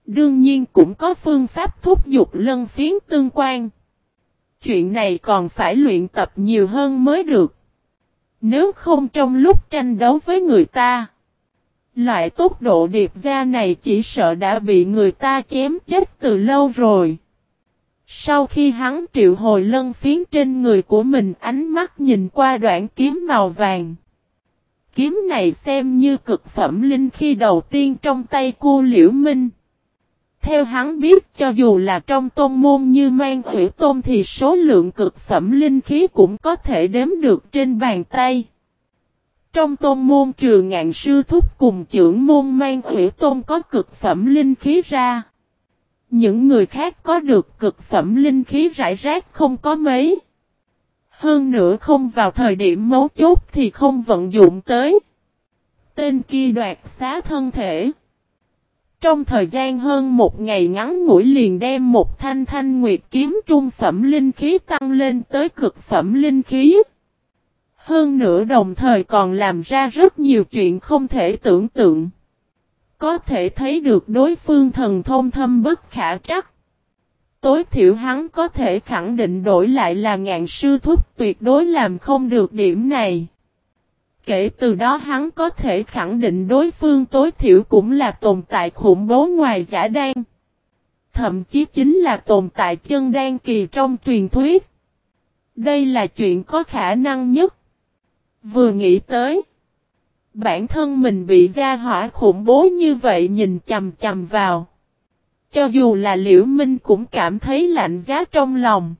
Đương nhiên cũng có phương pháp thúc giục lân phiến tương quan. Chuyện này còn phải luyện tập nhiều hơn mới được. Nếu không trong lúc tranh đấu với người ta, loại tốc độ điệp ra này chỉ sợ đã bị người ta chém chết từ lâu rồi. Sau khi hắn triệu hồi lân phiến trên người của mình, ánh mắt nhìn qua đoạn kiếm màu vàng. Kiếm này xem như cực phẩm linh khí đầu tiên trong tay cô Liễu Minh. Theo hắn biết, cho dù là trong tôn môn như Man Hủy Tôn thì số lượng cực phẩm linh khí cũng có thể đếm được trên bàn tay. Trong tôn môn trừ Ngạn Sư Thúc cùng trưởng môn Man Hủy Tôn có cực phẩm linh khí ra, những người khác có được cực phẩm linh khí rải rác không có mấy. Hơn nữa không vào thời điểm mấu chốt thì không vận dụng tới. Tên kia đoạt xá thân thể. Trong thời gian hơn một ngày ngắn ngủi liền đem một thanh thanh nguyệt kiếm trung phẩm linh khí tăng lên tới cực phẩm linh khí. Hơn nữa đồng thời còn làm ra rất nhiều chuyện không thể tưởng tượng. Có thể thấy được đối phương thần thông thâm bất khả trắc. Tối thiểu hắn có thể khẳng định đổi lại là Ngạn Sư Thúc tuyệt đối làm không được điểm này. Kể từ đó hắn có thể khẳng định đối phương tối thiểu cũng là tồn tại khủng bố ngoài giả đan. Thậm chí chính là tồn tại chân đan kỳ trong truyền thuyết. Đây là chuyện có khả năng nhất. Vừa nghĩ tới, bản thân mình bị gia hỏa khủng bố như vậy nhìn chằm chằm vào. Cho dù là Liễu Minh cũng cảm thấy lạnh giá trong lòng.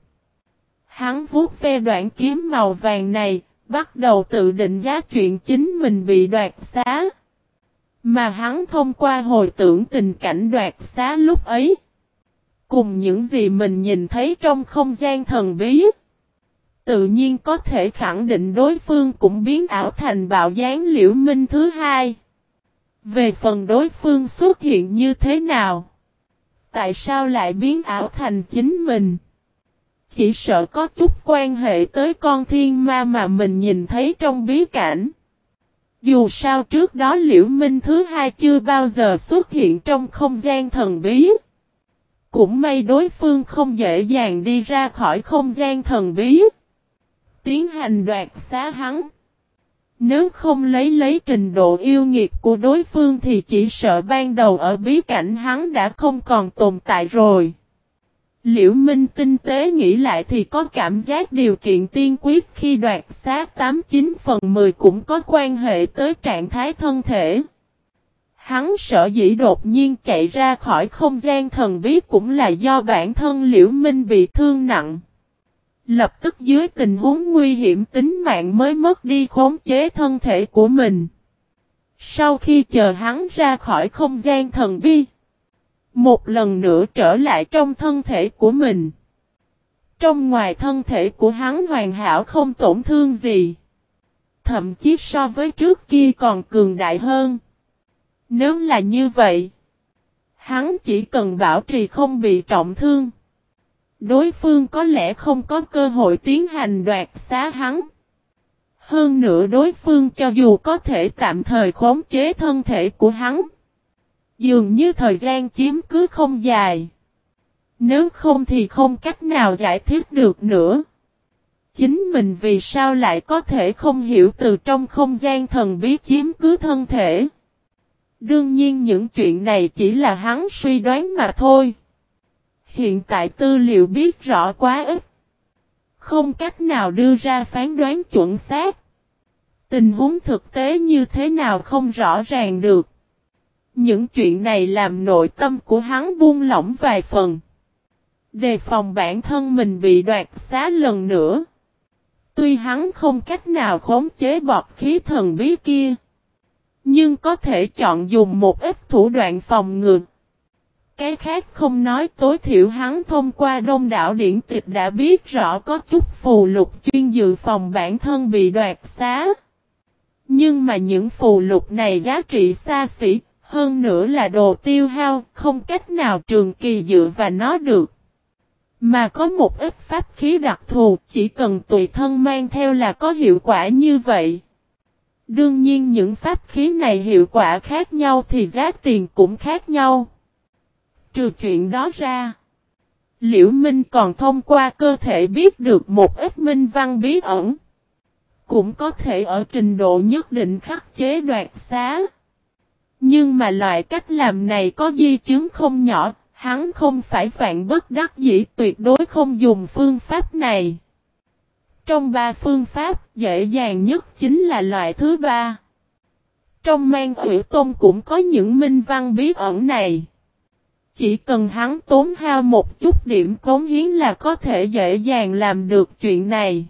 Hắn vuốt ve đoạn kiếm màu vàng này, bắt đầu tự định giá chuyện chính mình bị đoạt xá. Mà hắn thông qua hồi tưởng tình cảnh đoạt xá lúc ấy, cùng những gì mình nhìn thấy trong không gian thần bí, tự nhiên có thể khẳng định đối phương cũng biến ảo thành bạo gián Liễu Minh thứ hai. Về phần đối phương xuất hiện như thế nào, tại sao lại biến ảo thành chính mình, chỉ sợ có chút quan hệ tới con thiên ma mà mình nhìn thấy trong bí cảnh. Dù sao trước đó Liễu Minh thứ hai chưa bao giờ xuất hiện trong không gian thần bí. Cũng may đối phương không dễ dàng đi ra khỏi không gian thần bí, tiến hành đoạt xá hắn. Nếu không lấy trình độ yêu nghiệt của đối phương thì chỉ sợ ban đầu ở bí cảnh hắn đã không còn tồn tại rồi. Liễu Minh tinh tế nghĩ lại thì có cảm giác điều kiện tiên quyết khi đoạt xá 89/10 cũng có quan hệ tới trạng thái thân thể. Hắn sở dĩ đột nhiên chạy ra khỏi không gian thần bí cũng là do bản thân Liễu Minh bị thương nặng. Lập tức dưới tình huống nguy hiểm tính mạng mới mất đi khống chế thân thể của mình. Sau khi chờ hắn ra khỏi không gian thần bí, một lần nữa trở lại trong thân thể của mình. Trong ngoài thân thể của hắn hoàn hảo không tổn thương gì. Thậm chí so với trước kia còn cường đại hơn. Nếu là như vậy, hắn chỉ cần bảo trì không bị trọng thương, đối phương có lẽ không có cơ hội tiến hành đoạt xá hắn. Hơn nữa đối phương cho dù có thể tạm thời khống chế thân thể của hắn, dường như thời gian chiếm cứ không dài. Nếu không thì không cách nào giải thích được nữa. Chính mình vì sao lại có thể không hiểu từ trong không gian thần bí chiếm cứ thân thể. Đương nhiên những chuyện này chỉ là hắn suy đoán mà thôi. Hiện tại tư liệu biết rõ quá ít, không cách nào đưa ra phán đoán chuẩn xác. Tình huống thực tế như thế nào không rõ ràng được. Những chuyện này làm nội tâm của hắn buông lỏng vài phần. Đề phòng bản thân mình bị đoạt xá lần nữa. Tuy hắn không cách nào khống chế bọt khí thần bí kia, nhưng có thể chọn dùng một ít thủ đoạn phòng ngừa. Cái khác không nói, tối thiểu hắn thông qua đông đảo điển tịch đã biết rõ có chút phù lục chuyên dự phòng bản thân bị đoạt xá. Nhưng mà những phù lục này giá trị xa xỉ, hơn nữa là đồ tiêu hao, không cách nào trường kỳ dựa vào nó được. Mà có một ít pháp khí đặc thù, chỉ cần tùy thân mang theo là có hiệu quả như vậy. Đương nhiên những pháp khí này hiệu quả khác nhau thì giá tiền cũng khác nhau. Trừ chuyện đó ra, Liễu Minh còn thông qua cơ thể biết được một ít minh văn bí ẩn. Cũng có thể ở trình độ nhất định khắc chế đoạt xá. Nhưng mà loại cách làm này có di chứng không nhỏ, hắn không phải vạn bất đắc dĩ, tuyệt đối không dùng phương pháp này. Trong 3 phương pháp, dễ dàng nhất chính là loại thứ 3. Trong Man Hủy Tôn cũng có những minh văn bí ẩn này. Chỉ cần hắn tốn hao một chút điểm cống hiến là có thể dễ dàng làm được chuyện này.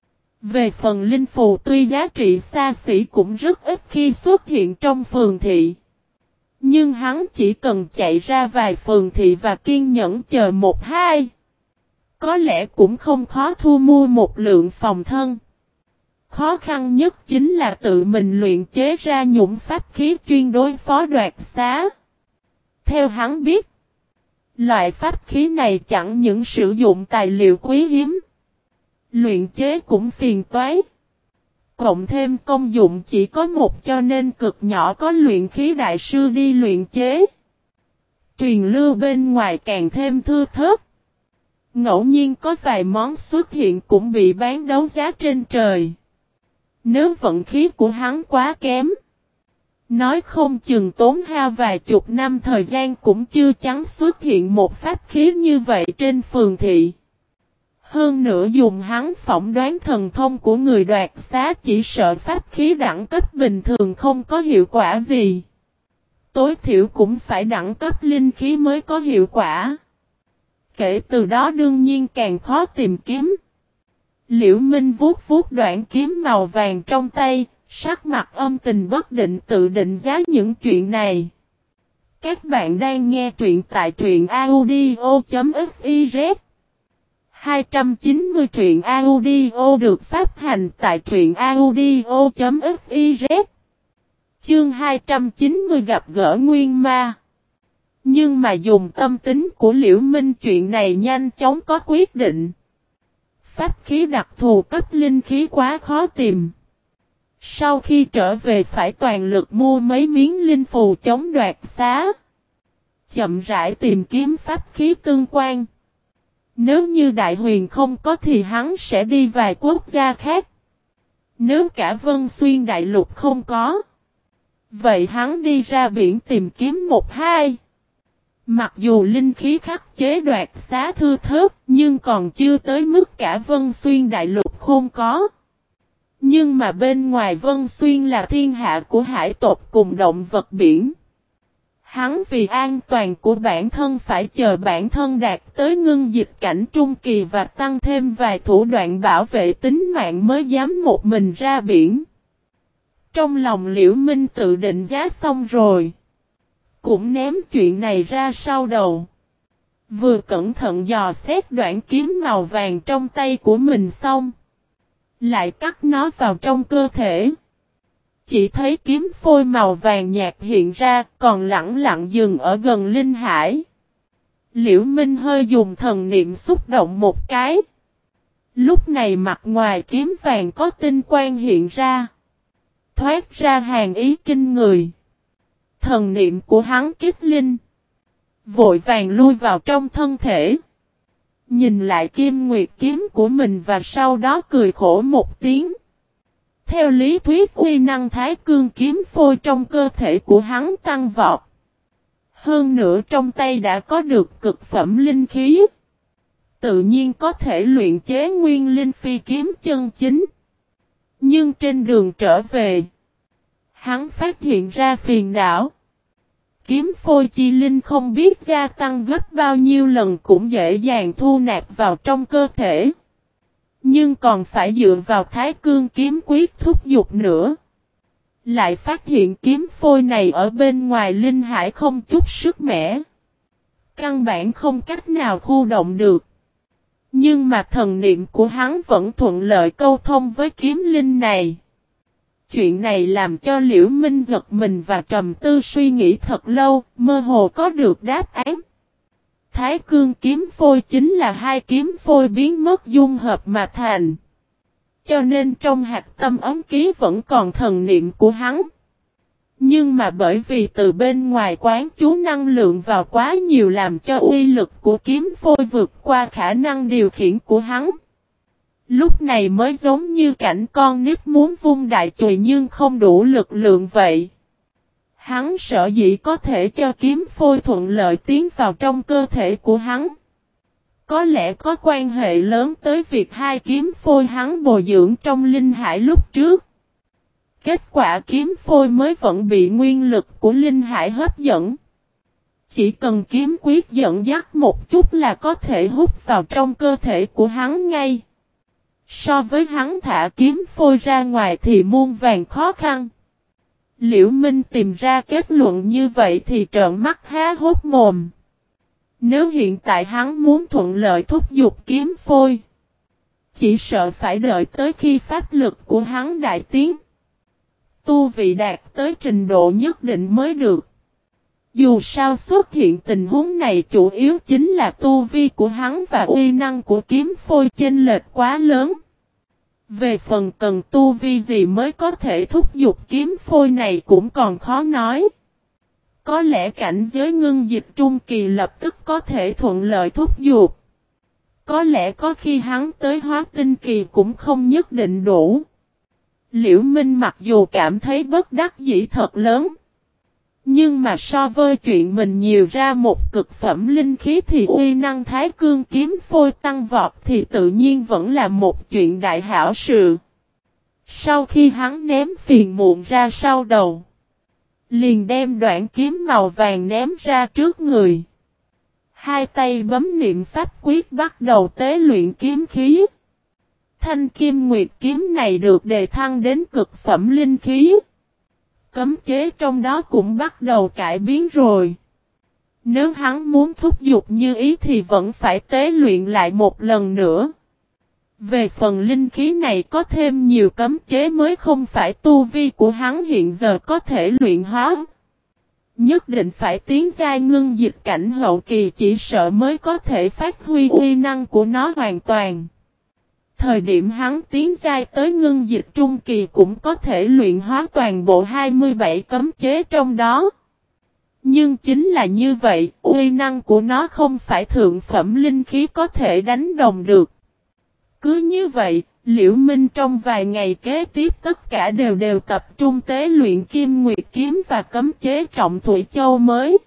Về phần linh phù tuy giá trị xa xỉ cũng rất ít khi xuất hiện trong phường thị. Nhưng hắn chỉ cần chạy ra vài phường thị và kiên nhẫn chờ 1-2. Có lẽ cũng không khó thu mua một lượng phòng thân. Khó khăn nhất chính là tự mình luyện chế ra nhũng pháp khí chuyên đối phó đoạt xá. Theo hắn biết, loại pháp khí này chẳng những sử dụng tài liệu quý hiếm, luyện chế cũng phiền toái. Cộng thêm công dụng chỉ có một cho nên cực nhỏ có luyện khí đại sư đi luyện chế. Truyền lưu bên ngoài càng thêm thưa thớt. Ngẫu nhiên có vài món xuất hiện cũng bị bán đấu giá trên trời. Nếu vận khí của hắn quá kém, nói không chừng tốn hao vài chục năm thời gian cũng chưa chắc xuất hiện một pháp khí như vậy trên phường thị. Hơn nữa dùng hắn phỏng đoán thần thông của người đoạt xá chỉ sợ pháp khí đẳng cấp bình thường không có hiệu quả gì. Tối thiểu cũng phải đẳng cấp linh khí mới có hiệu quả. Kể từ đó đương nhiên càng khó tìm kiếm. Liễu Minh vuốt vuốt đoạn kiếm màu vàng trong tay, sắc mặt âm tình bất định tự định giá những chuyện này. Các bạn đang nghe truyện tại truyện audio.fiz 290 truyện audio được phát hành tại truyện audio.fiz. Chương 290 gặp gỡ Nguyên Ma. Nhưng mà dùng tâm tính của Liễu Minh chuyện này nhanh chóng có quyết định. Pháp khí đặc thù cấp linh khí quá khó tìm. Sau khi trở về phải toàn lực mua mấy miếng linh phù chống đoạt xá. Chậm rãi tìm kiếm pháp khí tương quan. Nếu như Đại Huyền không có thì hắn sẽ đi vài quốc gia khác. Nếu cả Vân Xuyên Đại Lục không có, vậy hắn đi ra biển tìm kiếm 1-2. Mặc dù linh khí khắc chế đoạt xá thưa thớt, nhưng còn chưa tới mức cả Vân Xuyên Đại Lục không có. Nhưng mà bên ngoài Vân Xuyên là thiên hạ của hải tộc cùng động vật biển. Hắn vì an toàn của bản thân phải chờ bản thân đạt tới ngưng dịch cảnh trung kỳ và tăng thêm vài thủ đoạn bảo vệ tính mạng mới dám một mình ra biển. Trong lòng Liễu Minh tự định giá xong rồi, cũng ném chuyện này ra sau đầu. Vừa cẩn thận dò xét đoạn kiếm màu vàng trong tay của mình xong, lại cắt nó vào trong cơ thể. Chỉ thấy kiếm phôi màu vàng nhạt hiện ra, còn lẳng lặng dừng ở gần linh hải. Liễu Minh hơi dùng thần niệm xúc động một cái. Lúc này mặt ngoài kiếm vàng có tinh quang hiện ra, thoát ra hàng ý kinh người. Thần niệm của hắn kích linh, vội vàng lui vào trong thân thể. Nhìn lại kim nguyệt kiếm của mình và sau đó cười khổ một tiếng. Theo lý thuyết uy năng thái cương kiếm phôi trong cơ thể của hắn tăng vọt. Hơn nữa trong tay đã có được cực phẩm linh khí. Tự nhiên có thể luyện chế nguyên linh phi kiếm chân chính. Nhưng trên đường trở về, hắn phát hiện ra phiền não. Kiếm phôi chi linh không biết gia tăng gấp bao nhiêu lần cũng dễ dàng thu nạp vào trong cơ thể. Nhưng còn phải dựa vào thái cương kiếm quyết thúc giục nữa. Lại phát hiện kiếm phôi này ở bên ngoài linh hải không chút sức mẻ. Căn bản không cách nào khu động được. Nhưng mà thần niệm của hắn vẫn thuận lợi câu thông với kiếm linh này. Chuyện này làm cho Liễu Minh giật mình và trầm tư suy nghĩ thật lâu, mơ hồ có được đáp án. Thái cương kiếm phôi chính là hai kiếm phôi biến mất dung hợp mà thành. Cho nên trong hạt tâm ấm ký vẫn còn thần niệm của hắn. Nhưng mà bởi vì từ bên ngoài quán chú năng lượng vào quá nhiều làm cho uy lực của kiếm phôi vượt qua khả năng điều khiển của hắn. Lúc này mới giống như cảnh con nít muốn vung đại chùy nhưng không đủ lực lượng vậy. Hắn sợ dĩ có thể cho kiếm phôi thuận lợi tiến vào trong cơ thể của hắn. Có lẽ có quan hệ lớn tới việc hai kiếm phôi hắn bồi dưỡng trong linh hải lúc trước. Kết quả kiếm phôi mới vẫn bị nguyên lực của linh hải hấp dẫn. Chỉ cần kiếm quyết dẫn dắt một chút là có thể hút vào trong cơ thể của hắn ngay. So với hắn thả kiếm phôi ra ngoài thì muôn vàn khó khăn. Liễu Minh tìm ra kết luận như vậy thì trợn mắt há hốt mồm. Nếu hiện tại hắn muốn thuận lợi thúc giục kiếm phôi, chỉ sợ phải đợi tới khi pháp lực của hắn đại tiến, tu vị đạt tới trình độ nhất định mới được. Dù sao xuất hiện tình huống này chủ yếu chính là tu vi của hắn và uy năng của kiếm phôi chênh lệch quá lớn. Về phần cần tu vi gì mới có thể thúc giục kiếm phôi này cũng còn khó nói. Có lẽ cảnh giới ngưng dịch trung kỳ lập tức có thể thuận lợi thúc giục. Có lẽ có khi hắn tới hóa tinh kỳ cũng không nhất định đủ. Liễu Minh mặc dù cảm thấy bất đắc dĩ thật lớn. Nhưng mà so với chuyện mình nhiều ra một cực phẩm linh khí thì uy năng thái cương kiếm phôi tăng vọt thì tự nhiên vẫn là một chuyện đại hảo sự. Sau khi hắn ném phiền muộn ra sau đầu, liền đem đoạn kiếm màu vàng ném ra trước người. Hai tay bấm niệm pháp quyết bắt đầu tế luyện kiếm khí. Thanh kim nguyệt kiếm này được đề thăng đến cực phẩm linh khí. Cấm chế trong đó cũng bắt đầu cải biến rồi. Nếu hắn muốn thúc giục như ý thì vẫn phải tế luyện lại một lần nữa. Về phần linh khí này có thêm nhiều cấm chế mới không phải tu vi của hắn hiện giờ có thể luyện hóa. Nhất định phải tiến giai ngưng dịch cảnh hậu kỳ chỉ sợ mới có thể phát huy uy năng của nó hoàn toàn. Thời điểm hắn tiến giai tới ngưng dịch trung kỳ cũng có thể luyện hóa toàn bộ 27 cấm chế trong đó. Nhưng chính là như vậy, uy năng của nó không phải thượng phẩm linh khí có thể đánh đồng được. Cứ như vậy, Liễu Minh trong vài ngày kế tiếp tất cả đều tập trung tế luyện kim nguyệt kiếm và cấm chế trọng thủy châu mới.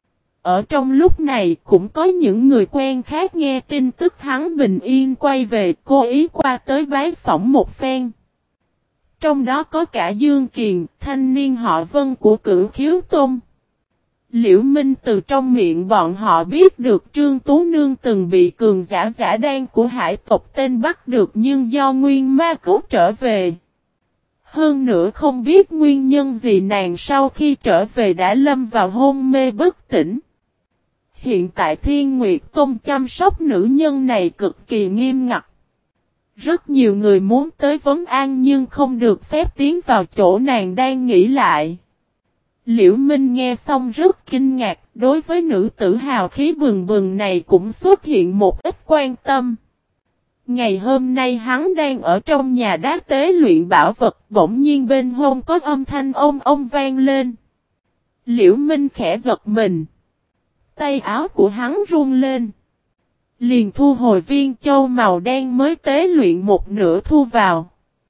Ở trong lúc này cũng có những người quen khác nghe tin tức hắn bình yên quay về cố ý qua tới bái phỏng một phen. Trong đó có cả Dương Kiền, thanh niên họ Vân của Cửu Khiếu Tôn. Liễu Minh từ trong miệng bọn họ biết được Trương Tú Nương từng bị cường giả đan của hải tộc tên bắt được nhưng do nguyên ma cứu trở về. Hơn nữa không biết nguyên nhân gì nàng sau khi trở về đã lâm vào hôn mê bất tỉnh. Hiện tại Thiên Nguyệt Tôn chăm sóc nữ nhân này cực kỳ nghiêm ngặt. Rất nhiều người muốn tới vấn an nhưng không được phép tiến vào chỗ nàng đang nghỉ lại. Liễu Minh nghe xong rất kinh ngạc, đối với nữ tử hào khí bừng bừng này cũng xuất hiện một ít quan tâm. Ngày hôm nay hắn đang ở trong nhà đá tế luyện bảo vật, bỗng nhiên bên hông có âm thanh ông vang lên. Liễu Minh khẽ giật mình. Tay áo của hắn run lên. Liền thu hồi viên châu màu đen mới tế luyện một nửa thu vào.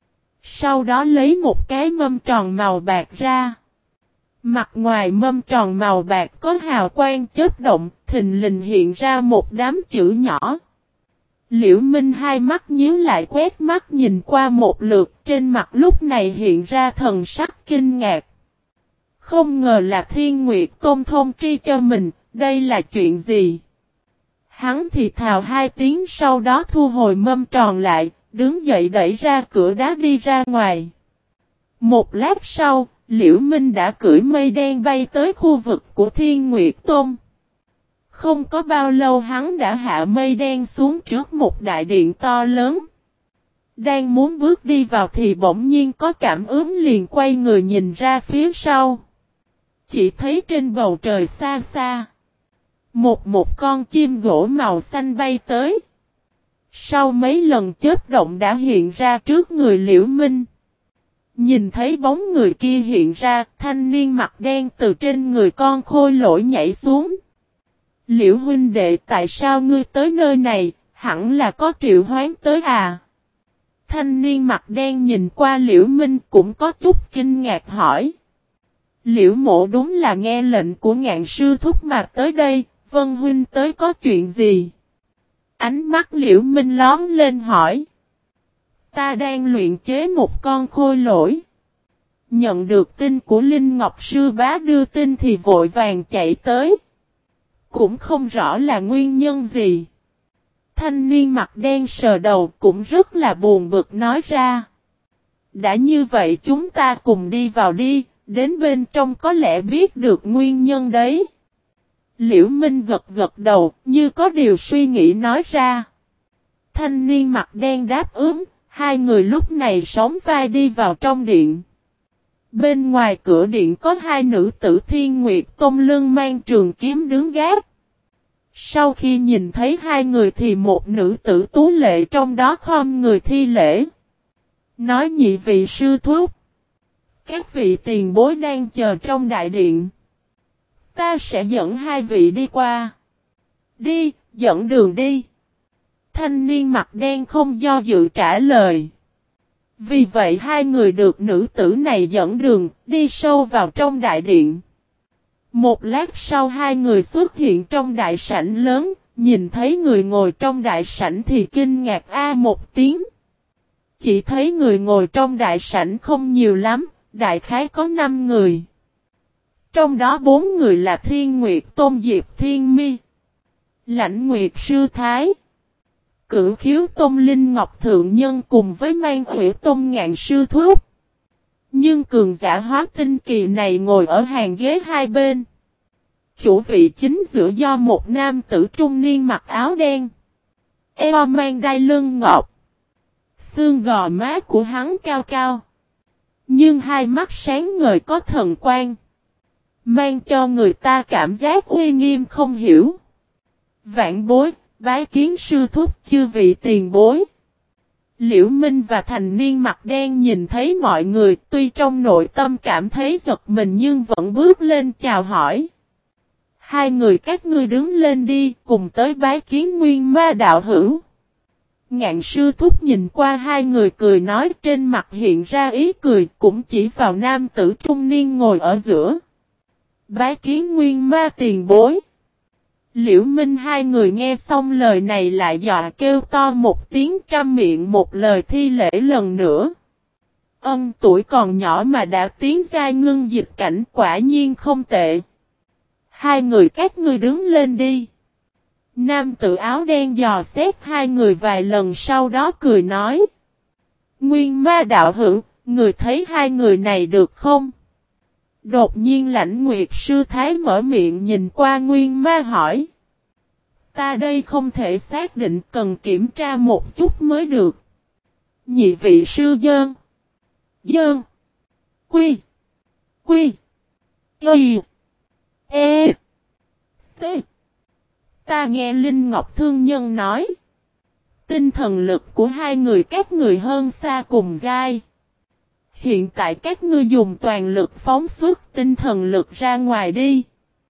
Sau đó lấy một cái mâm tròn màu bạc ra. Mặt ngoài mâm tròn màu bạc có hào quang chớp động, thình lình hiện ra một đám chữ nhỏ. Liễu Minh hai mắt nhíu lại quét mắt nhìn qua một lượt, trên mặt lúc này hiện ra thần sắc kinh ngạc. Không ngờ là Thiên Nguyệt Tôn thông tri cho mình, đây là chuyện gì? Hắn thì thào hai tiếng sau đó thu hồi mâm tròn lại, đứng dậy đẩy ra cửa đá đi ra ngoài. Một lát sau, Liễu Minh đã cưỡi mây đen bay tới khu vực của Thiên Nguyệt Tôn. Không có bao lâu hắn đã hạ mây đen xuống trước một đại điện to lớn. Đang muốn bước đi vào thì bỗng nhiên có cảm ứng liền quay người nhìn ra phía sau. Chỉ thấy trên bầu trời xa xa. Một con chim gỗ màu xanh bay tới. Sau mấy lần chớp động đã hiện ra trước người Liễu Minh. Nhìn thấy bóng người kia hiện ra, thanh niên mặt đen từ trên người con khôi lỗi nhảy xuống. Liễu huynh đệ, tại sao ngươi tới nơi này, hẳn là có triệu hoán tới à? Thanh niên mặt đen nhìn qua Liễu Minh cũng có chút kinh ngạc hỏi. Liễu mộ đúng là nghe lệnh của Ngạn sư thúc mà tới đây, Vân huynh tới có chuyện gì? Ánh mắt Liễu Minh lóm lên hỏi. Ta đang luyện chế một con khôi lỗi. Nhận được tin của Linh Ngọc sư bá đưa tin thì vội vàng chạy tới. Cũng không rõ là nguyên nhân gì. Thanh niên mặt đen sờ đầu cũng rất là buồn bực nói ra. Đã như vậy chúng ta cùng đi vào đi, đến bên trong có lẽ biết được nguyên nhân đấy. Liễu Minh gật gật đầu, như có điều suy nghĩ nói ra. Thanh niên mặt đen đáp ứng, hai người lúc này sóng vai đi vào trong điện. Bên ngoài cửa điện có hai nữ tử Thiên Nguyệt Tôn lưng mang trường kiếm đứng gác. Sau khi nhìn thấy hai người thì một nữ tử tú lệ trong đó khom người thi lễ. Nói nhị vị sư thúc. Các vị tiền bối đang chờ trong đại điện. Ta sẽ dẫn hai vị đi qua. Đi, dẫn đường đi. Thanh niên mặt đen không do dự trả lời. Vì vậy hai người được nữ tử này dẫn đường, đi sâu vào trong đại điện. Một lát sau hai người xuất hiện trong đại sảnh lớn, nhìn thấy người ngồi trong đại sảnh thì kinh ngạc một tiếng. Chỉ thấy người ngồi trong đại sảnh không nhiều lắm, đại khái có 5 người. Trong đó 4 người là Thiên Nguyệt Tôn Diệp Thiên Mi, Lãnh Nguyệt Sư Thái, Cửu Khiếu Tôn Linh Ngọc Thượng Nhân cùng với Mang Huệ Tôn Ngạn Sư Thúc. Nhưng cường giả hóa tinh kỳ này ngồi ở hàng ghế hai bên. Chủ vị chính giữa do một nam tử trung niên mặc áo đen. Eo mang đai lưng ngọc. Xương gò má của hắn cao cao. Nhưng hai mắt sáng ngời có thần quang. Mang cho người ta cảm giác uy nghiêm không hiểu. Vạn bối, bái kiến sư thúc chư vị tiền bối. Liễu Minh và thành niên mặt đen nhìn thấy mọi người tuy trong nội tâm cảm thấy giật mình nhưng vẫn bước lên chào hỏi. Hai người các ngươi đứng lên đi cùng tới bái kiến Nguyên Ma đạo hữu. Ngạn sư thúc nhìn qua hai người cười nói trên mặt hiện ra ý cười cũng chỉ vào nam tử trung niên ngồi ở giữa. Bái kiến Nguyên Ma tiền bối. Liễu Minh hai người nghe xong lời này lại dọa kêu to một tiếng trăm miệng một lời thi lễ lần nữa. Tuổi còn nhỏ mà đã tiến giai ngưng dịch cảnh quả nhiên không tệ. Hai người các ngươi đứng lên đi. Nam tử áo đen dò xét hai người vài lần sau đó cười nói. Nguyên Ma đạo hữu, người thấy hai người này được không? Đột nhiên Lãnh Nguyệt Sư Thái mở miệng nhìn qua Nguyên Ma hỏi. Ta đây không thể xác định cần kiểm tra một chút mới được. Nhị vị sư dơn. Dơn. Quy. Quy. Y. E. T. Ta nghe Linh Ngọc Thương Nhân nói. Tinh thần lực của hai người các người hơn xa cùng giai. Hiện tại các ngươi dùng toàn lực phóng xuất tinh thần lực ra ngoài đi.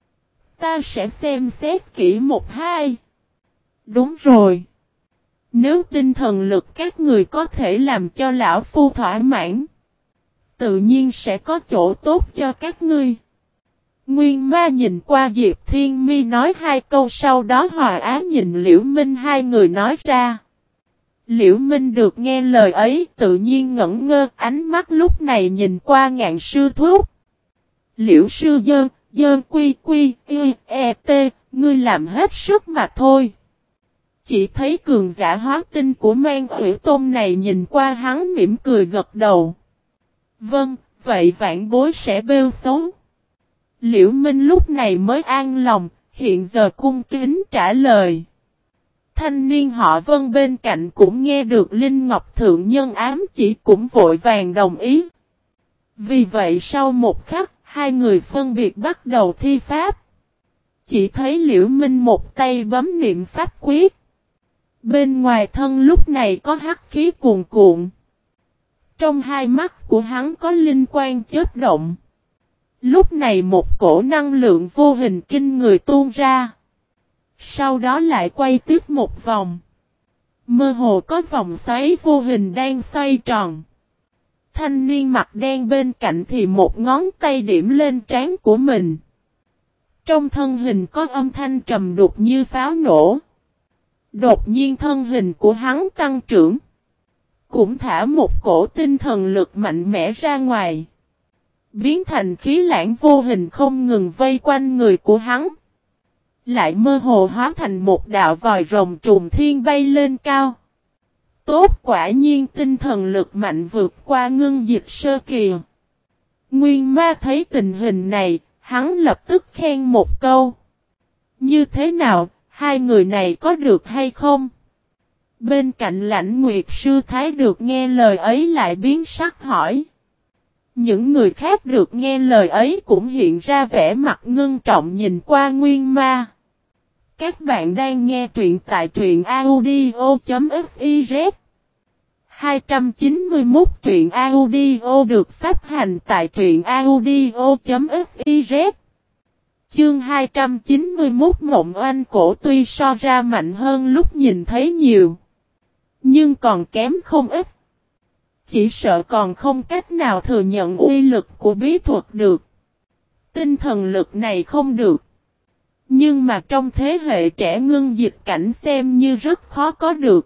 Ta sẽ xem xét kỹ một hai. Đúng rồi. Nếu tinh thần lực các người có thể làm cho lão phu thỏa mãn. Tự nhiên sẽ có chỗ tốt cho các ngươi. Nguyên Ma nhìn qua Diệp Thiên Mi nói hai câu sau đó hòa á nhìn Liễu Minh hai người nói ra. Liễu Minh được nghe lời ấy tự nhiên ngẩn ngơ ánh mắt lúc này nhìn qua Ngạn sư thúc. Liễu sư dơn, dơn quy quy, y, e, t, ngươi làm hết sức mà thôi. Chỉ thấy cường giả hóa tinh của Mang Huệ Tôn này nhìn qua hắn mỉm cười gật đầu. Vâng, vậy vạn bối sẽ bêu xấu. Liễu Minh lúc này mới an lòng, hiện giờ cung kính trả lời. Thanh niên họ Vân bên cạnh cũng nghe được Linh Ngọc Thượng Nhân ám chỉ cũng vội vàng đồng ý. Vì vậy sau một khắc, hai người phân biệt bắt đầu thi pháp. Chỉ thấy Liễu Minh một tay bấm niệm pháp quyết. Bên ngoài thân lúc này có hắc khí cuồn cuộn. Trong hai mắt của hắn có linh quang chớp động. Lúc này một cổ năng lượng vô hình kinh người tuôn ra. Sau đó lại quay tiếp một vòng. Mơ hồ có vòng xoáy vô hình đang xoay tròn. Thanh niên mặt đen bên cạnh thì một ngón tay điểm lên trán của mình. Trong thân hình có âm thanh trầm đục như pháo nổ. Đột nhiên thân hình của hắn tăng trưởng. Cũng thả một cổ tinh thần lực mạnh mẽ ra ngoài. Biến thành khí lãng vô hình không ngừng vây quanh người của hắn. Lại mơ hồ hóa thành một đạo vòi rồng trùng thiên bay lên cao. Tốt, quả nhiên tinh thần lực mạnh vượt qua ngưng dịch sơ kỳ. Nguyên Ma thấy tình hình này, hắn lập tức khen một câu. Như thế nào, hai người này có được hay không? Bên cạnh Lãnh Nguyệt sư thái được nghe lời ấy lại biến sắc hỏi. Những người khác được nghe lời ấy cũng hiện ra vẻ mặt ngưng trọng nhìn qua Nguyên Ma. Các bạn đang nghe truyện tại truyện audio.fiz 291 truyện audio được phát hành tại truyện audio.fiz. Chương 291 Mộng Oanh Cổ tuy so ra mạnh hơn lúc nhìn thấy nhiều, nhưng còn kém không ít. Chỉ sợ còn không cách nào thừa nhận uy lực của bí thuật được. Tinh thần lực này không được. Nhưng mà trong thế hệ trẻ ngưng dịch cảnh xem như rất khó có được.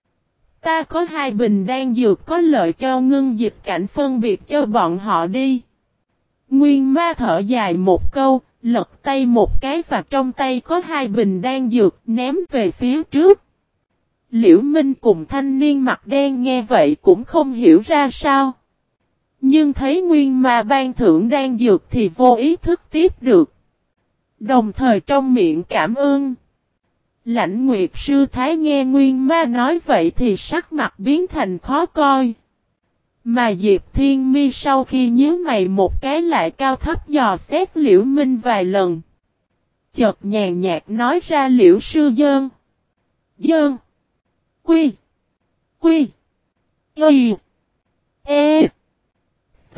Ta có hai bình đan dược có lợi cho ngưng dịch cảnh, phân biệt cho bọn họ đi. Nguyên Ma thở dài một câu, lật tay một cái và trong tay có hai bình đan dược ném về phía trước. Liễu Minh cùng thanh niên mặt đen nghe vậy cũng không hiểu ra sao. Nhưng thấy Nguyên Ma ban thưởng đan dược thì vô ý thức tiếp được. Đồng thời trong miệng cảm ơn. Lãnh Nguyệt sư thái nghe Nguyên Ma nói vậy thì sắc mặt biến thành khó coi. Mà Diệp Thiên Mi sau khi nhíu mày một cái lại cao thấp dò xét Liễu Minh vài lần. Chợt nhàn nhạt nói ra Liễu sư dơn. Dơn. Quy. Quy. Y. E. T.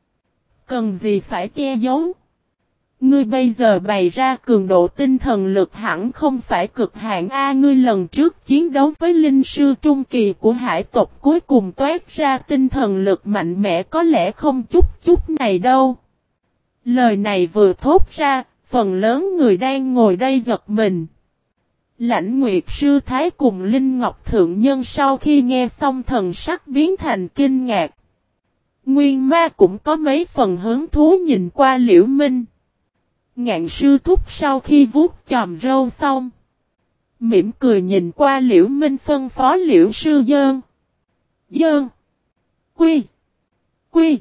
Cần gì phải che giấu. Ngươi bây giờ bày ra cường độ tinh thần lực hẳn không phải cực hạn A. Ngươi lần trước chiến đấu với linh sư trung kỳ của hải tộc cuối cùng toát ra tinh thần lực mạnh mẽ có lẽ không chút này đâu. Lời này vừa thốt ra, phần lớn người đang ngồi đây giật mình. Lãnh Nguyệt sư thái cùng Linh Ngọc Thượng Nhân sau khi nghe xong thần sắc biến thành kinh ngạc. Nguyên Ma cũng có mấy phần hứng thú nhìn qua Liễu Minh. Ngạn sư thúc sau khi vuốt chòm râu xong, mỉm cười nhìn qua Liễu Minh phân phó Liễu sư dơn. Dơn. Quy. Quy.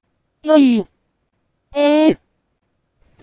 Y. E. T.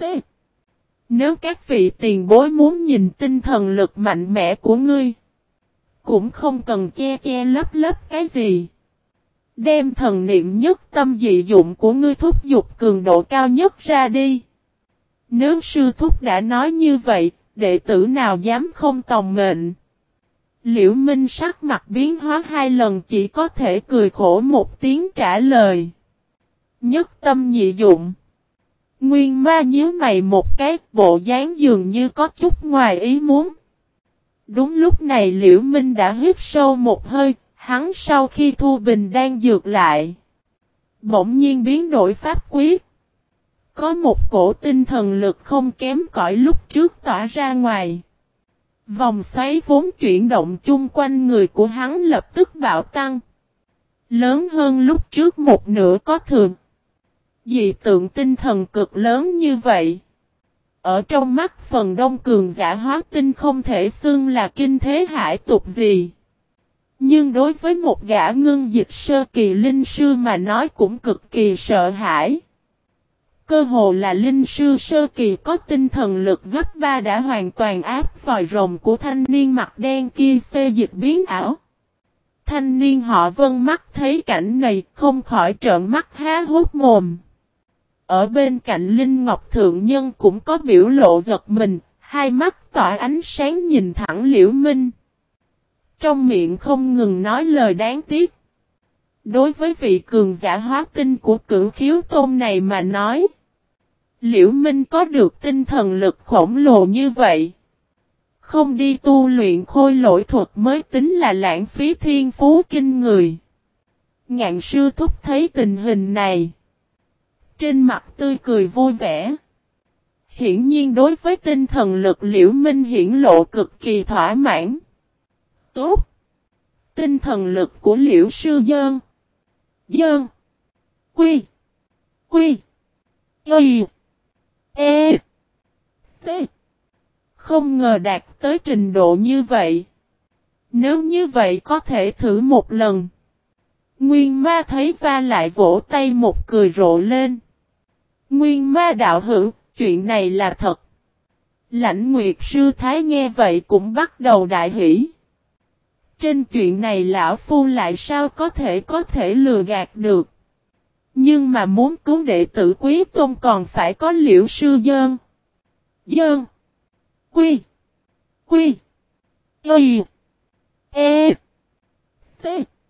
Nếu các vị tiền bối muốn nhìn tinh thần lực mạnh mẽ của ngươi, cũng không cần che lấp cái gì. Đem thần niệm nhất tâm dị dụng của ngươi thúc giục cường độ cao nhất ra đi. Nếu sư thúc đã nói như vậy, đệ tử nào dám không tòng mệnh. Liễu Minh sắc mặt biến hóa hai lần chỉ có thể cười khổ một tiếng trả lời. Nhất tâm nhị dụng. Nguyên Ma nhíu mày một cái, bộ dáng dường như có chút ngoài ý muốn. Đúng lúc này Liễu Minh đã hít sâu một hơi, hắn sau khi thu bình đan dược lại. Bỗng nhiên biến đổi pháp quyết. Có một cổ tinh thần lực không kém cỏi lúc trước tỏa ra ngoài. Vòng xoáy vốn chuyển động chung quanh người của hắn lập tức bạo tăng. Lớn hơn lúc trước một nửa có thừa. Dị tượng tinh thần cực lớn như vậy. Ở trong mắt phần đông cường giả hóa tinh không thể xưng là kinh thế hải tục gì. Nhưng đối với một gã ngưng dịch sơ kỳ linh sư mà nói cũng cực kỳ sợ hãi. Cơ hồ là linh sư sơ kỳ có tinh thần lực gấp 3 đã hoàn toàn áp vòi rồng của thanh niên mặt đen kia xê dịch biến ảo. Thanh niên họ Vân mắt thấy cảnh này không khỏi trợn mắt há hốt mồm. Ở bên cạnh Linh Ngọc Thượng Nhân cũng có biểu lộ giật mình, hai mắt tỏa ánh sáng nhìn thẳng Liễu Minh. Trong miệng không ngừng nói lời đáng tiếc. Đối với vị cường giả hóa tinh của Cửu Khiếu Tôn này mà nói, Liễu Minh có được tinh thần lực khổng lồ như vậy. Không đi tu luyện khôi lỗi thuật mới tính là lãng phí thiên phú kinh người. Ngạn sư thúc thấy tình hình này, trên mặt tươi cười vui vẻ. Hiển nhiên đối với tinh thần lực Liễu Minh hiển lộ cực kỳ thỏa mãn. Tốt! Tinh thần lực của Liễu sư Dơn. Dơn. Quy. Quy. Y. E. T. Không ngờ đạt tới trình độ như vậy. Nếu như vậy có thể thử một lần. Nguyên ma thấy va lại vỗ tay một cười rộ lên. Nguyên ma đạo hữu, chuyện này là thật. Lãnh Nguyệt sư thái nghe vậy cũng bắt đầu đại hỉ. Trên chuyện này lão phu lại sao có thể lừa gạt được. Nhưng mà muốn cứu đệ tử Quý Tôn còn phải có Liễu sư Dơn. Dơn. Quy. Quy. Y. E. T.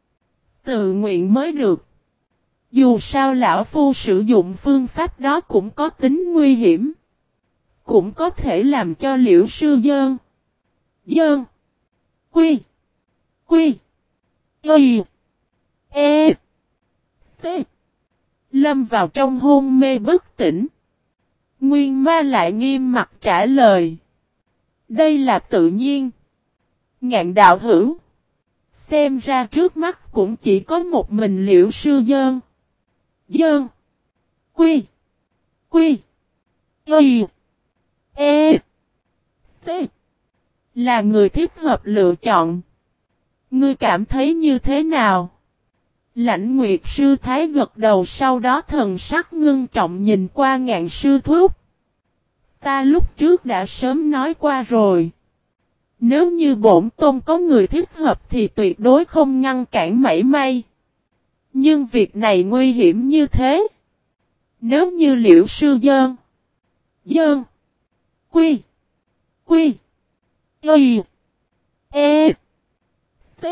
Tự nguyện mới được. Dù sao lão phu sử dụng phương pháp đó cũng có tính nguy hiểm. Cũng có thể làm cho Liễu sư Dơn. Dơn. Quy. Quy. Y. E. T. Lâm vào trong hôn mê bất tỉnh. Nguyên ma lại nghiêm mặt trả lời. Đây là tự nhiên. Ngạn đạo hữu. Xem ra trước mắt cũng chỉ có một mình Liễu sư Dơn. Dơn. Quy. Quy. Y. E. T. Là người thích hợp lựa chọn. Ngươi cảm thấy như thế nào? Lãnh Nguyệt sư thái gật đầu, sau đó thần sắc ngưng trọng nhìn qua Ngạn sư thúc. Ta lúc trước đã sớm nói qua rồi. Nếu như bổn tôn có người thích hợp thì tuyệt đối không ngăn cản mảy may. Nhưng việc này nguy hiểm như thế. Nếu như Liễu sư Dơn. Dơn. Quy. Quy. Y. E. T.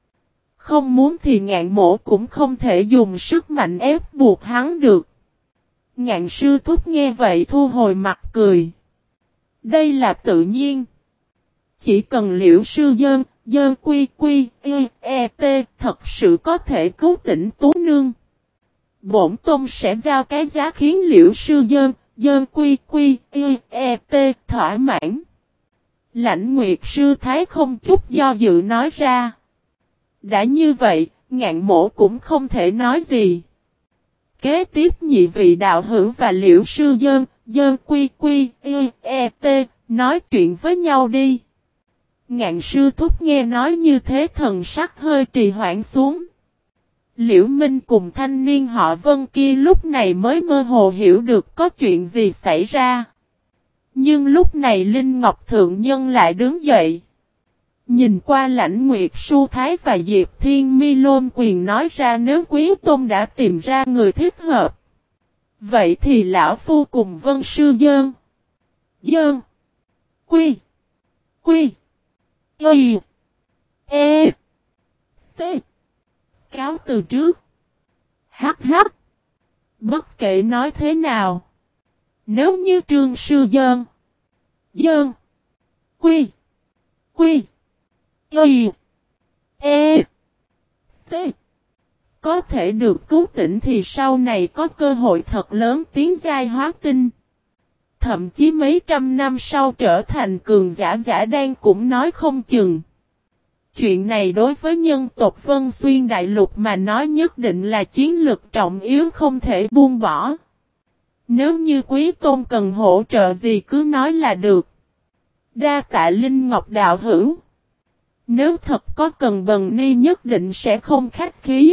Không muốn thì Ngạn mổ cũng không thể dùng sức mạnh ép buộc hắn được. Ngạn sư thúc nghe vậy thu hồi mặt cười. Đây là tự nhiên. Chỉ cần Liễu sư Dơn, Dơn Quy Quy, Y, E, T thật sự có thể cứu tỉnh Tú Nương. Bổn tôn sẽ giao cái giá khiến Liễu sư Dơn, Dơn Quy Quy, Y, E, T thỏa mãn. Lãnh Nguyệt sư thái không chút do dự nói ra. Đã như vậy, Ngạn mổ cũng không thể nói gì. Kế tiếp nhị vị đạo hữu và Liễu sư Dơn, Dơn Quy Quy, Y, E, T nói chuyện với nhau đi. Ngạn sư thúc nghe nói như thế thần sắc hơi trì hoãn xuống. Liễu Minh cùng thanh niên họ Vân kia lúc này mới mơ hồ hiểu được có chuyện gì xảy ra. Nhưng lúc này Linh Ngọc Thượng Nhân lại đứng dậy. Nhìn qua Lãnh Nguyệt Su Thái và Diệp Thiên Mi Lôn Quyền nói ra, nếu Quý Tôn đã tìm ra người thích hợp. Vậy thì lão phu cùng Vân sư Dơn. Dơn. Quy. Quy. Y. E. T. Cáo từ trước. Hắc hắc. Bất kể nói thế nào. Nếu như Trương sư Dơn. Dơn. Quy. Quy. Y. E. T. Có thể được cứu tỉnh thì sau này có cơ hội thật lớn tiến giai hóa tinh. Thậm chí mấy trăm năm sau trở thành cường giả giả đan cũng nói không chừng. Chuyện này đối với nhân tộc Vân Xuyên Đại Lục mà nói nhất định là chiến lược trọng yếu không thể buông bỏ. Nếu như Quý Tôn cần hỗ trợ gì cứ nói là được. Đa tạ Linh Ngọc đạo hữu. Nếu thật có cần Bần Ni nhất định sẽ không khách khí.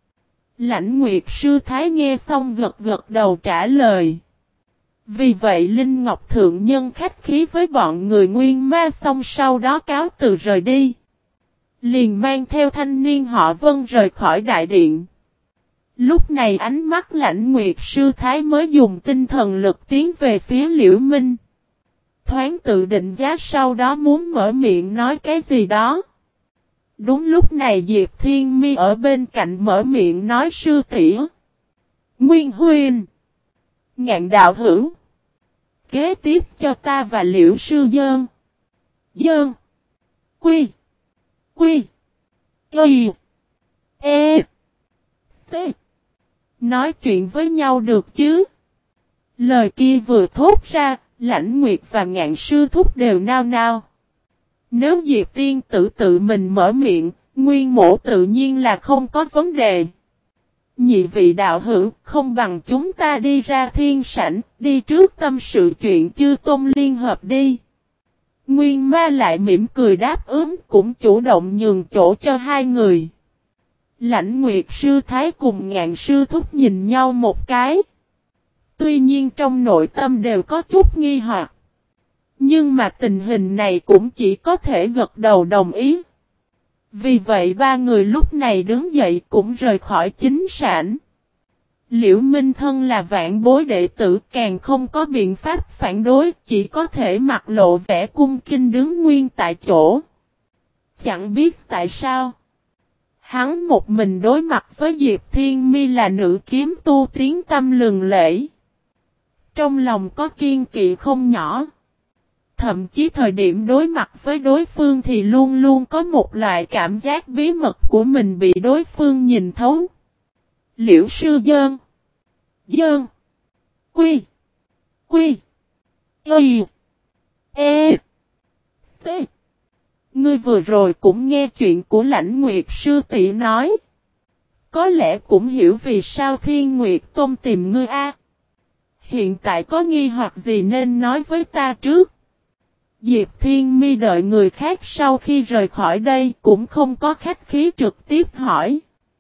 Lãnh Nguyệt sư thái nghe xong gật gật đầu trả lời. Vì vậy Linh Ngọc Thượng Nhân khách khí với bọn người Nguyên Ma, xong sau đó cáo từ rời đi. Liền mang theo thanh niên họ Vân rời khỏi đại điện. Lúc này ánh mắt Lãnh Nguyệt sư thái mới dùng tinh thần lực tiến về phía Liễu Minh. Thoáng tự định giá, sau đó muốn mở miệng nói cái gì đó. Đúng lúc này Diệp Thiên Mi ở bên cạnh mở miệng nói sư tỷ. Nguyên Huynh. Ngạn đạo hữu. Kế tiếp cho ta và Liễu sư dơn. Dơn. Quy. Quy. Y. E. T. Nói chuyện với nhau được chứ? Lời kia vừa thốt ra, Lãnh Nguyệt và Ngạn sư thúc đều nao nao. Nếu Diệp tiên tử tự mình mở miệng, Nguyên Mỗ tự nhiên là không có vấn đề. Nhị vị đạo hữu, không bằng chúng ta đi ra thiên sảnh, đi trước tâm sự chuyện chư tôn liên hợp đi. Nguyên Ma lại mỉm cười đáp ứng, cũng chủ động nhường chỗ cho hai người. Lãnh Nguyệt sư thái cùng Ngạn sư thúc nhìn nhau một cái. Tuy nhiên trong nội tâm đều có chút nghi hoặc. Nhưng mà tình hình này cũng chỉ có thể gật đầu đồng ý. Vì vậy ba người lúc này đứng dậy cũng rời khỏi chính sảnh. Liễu Minh Thân là vạn bối đệ tử càng không có biện pháp phản đối, chỉ có thể mặt lộ vẻ cung kính đứng nguyên tại chỗ. Chẳng biết tại sao. Hắn một mình đối mặt với Diệp Thiên Mi là nữ kiếm tu tiếng tâm lừng lẫy. Trong lòng có kiên kỵ không nhỏ. Thậm chí thời điểm đối mặt với đối phương thì luôn luôn có một loại cảm giác bí mật của mình bị đối phương nhìn thấu. Liễu sư dơn. Dơn. Quy. Quy. Y. E. T. Ngươi vừa rồi cũng nghe chuyện của Lãnh Nguyệt sư tỷ nói. Có lẽ cũng hiểu vì sao Thiên Nguyệt Tôn tìm ngươi a. Hiện tại có nghi hoặc gì nên nói với ta trước. Diệp Thiên Mi đợi người khác sau khi rời khỏi đây cũng không có khách khí trực tiếp hỏi.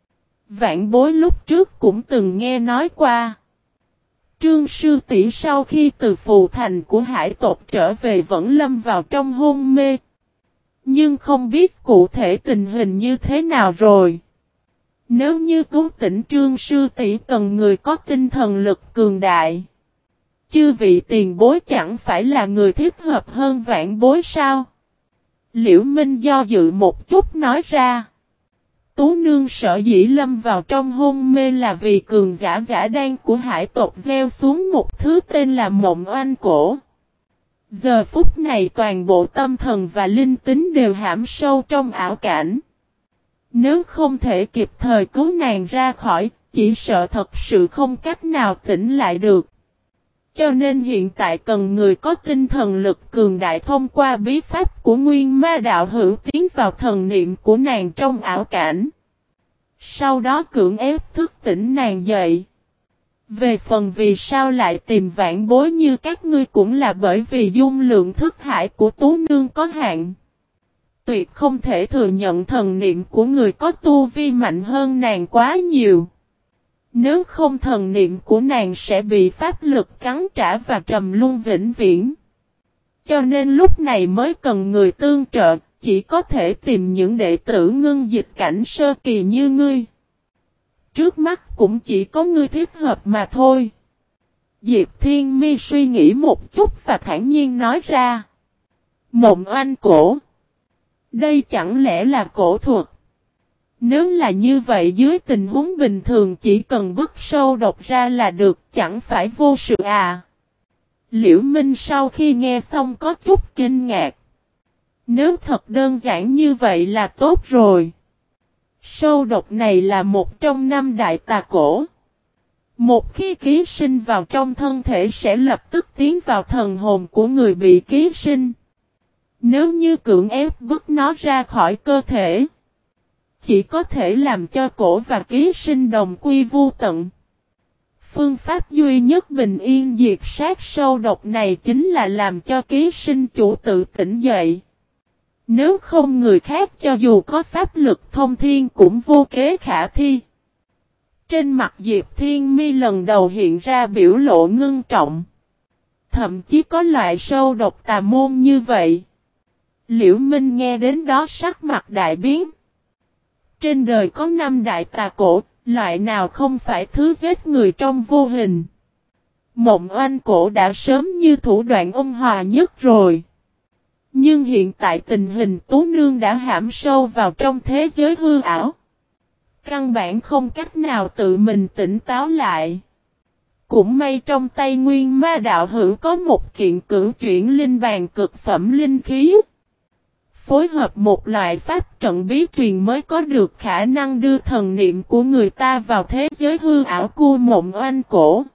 Vạn bối lúc trước cũng từng nghe nói qua. Trương sư tỷ sau khi từ phù thành của hải tộc trở về vẫn lâm vào trong hôn mê. Nhưng không biết cụ thể tình hình như thế nào rồi. Nếu như cứu tỉnh Trương sư tỷ cần người có tinh thần lực cường đại. Chư vị tiền bối chẳng phải là người thích hợp hơn vạn bối sao? Liễu Minh do dự một chút nói ra. Tú nương sở dĩ lâm vào trong hôn mê là vì cường giả giả đan của hải tộc gieo xuống một thứ tên là mộng oanh cổ. Giờ phút này toàn bộ tâm thần và linh tính đều hãm sâu trong ảo cảnh. Nếu không thể kịp thời cứu nàng ra khỏi, chỉ sợ thật sự không cách nào tỉnh lại được. Cho nên hiện tại cần người có tinh thần lực cường đại thông qua bí pháp của Nguyên Ma đạo hữu tiến vào thần niệm của nàng trong ảo cảnh. Sau đó cưỡng ép thức tỉnh nàng dậy. Về phần vì sao lại tìm vạn bối như các ngươi cũng là bởi vì dung lượng thức hải của Tú Nương có hạn. Tuyệt không thể thừa nhận thần niệm của người có tu vi mạnh hơn nàng quá nhiều. Nếu không thần niệm của nàng sẽ bị pháp lực cắn trả và trầm luân vĩnh viễn. Cho nên lúc này mới cần người tương trợ, chỉ có thể tìm những đệ tử ngưng dịch cảnh sơ kỳ như ngươi. Trước mắt cũng chỉ có ngươi thích hợp mà thôi. Diệp Thiên Mi suy nghĩ một chút và thản nhiên nói ra. Mộng oanh cổ. Đây chẳng lẽ là cổ thuật? Nếu là như vậy dưới tình huống bình thường chỉ cần bức sâu độc ra là được, chẳng phải vô sự à? Liễu Minh sau khi nghe xong có chút kinh ngạc. Nếu thật đơn giản như vậy là tốt rồi. Sâu độc này là một trong 5 đại tà cổ. Một khi ký sinh vào trong thân thể sẽ lập tức tiến vào thần hồn của người bị ký sinh. Nếu như cưỡng ép bức nó ra khỏi cơ thể, chỉ có thể làm cho cổ và ký sinh đồng quy vu tận. Phương pháp duy nhất bình yên diệt sát sâu độc này chính là làm cho ký sinh chủ tự tỉnh dậy. Nếu không người khác cho dù có pháp lực thông thiên cũng vô kế khả thi. Trên mặt Diệp Thiên Mi lần đầu hiện ra biểu lộ ngưng trọng. Thậm chí có loại sâu độc tà môn như vậy. Liễu Minh nghe đến đó sắc mặt đại biến. Trên đời có 5 đại tà cổ, loại nào không phải thứ giết người trong vô hình. Mộng oanh cổ đã sớm như thủ đoạn ôn hòa nhất rồi. Nhưng hiện tại tình hình Tú Nương đã hãm sâu vào trong thế giới hư ảo. Căn bản không cách nào tự mình tỉnh táo lại. Cũng may trong tay Nguyên Ma Đạo Hữu có một kiện cửu chuyển linh bàn cực phẩm linh khí. Phối hợp một loại pháp trận bí truyền mới có được khả năng đưa thần niệm của người ta vào thế giới hư ảo cu mộng oanh cổ.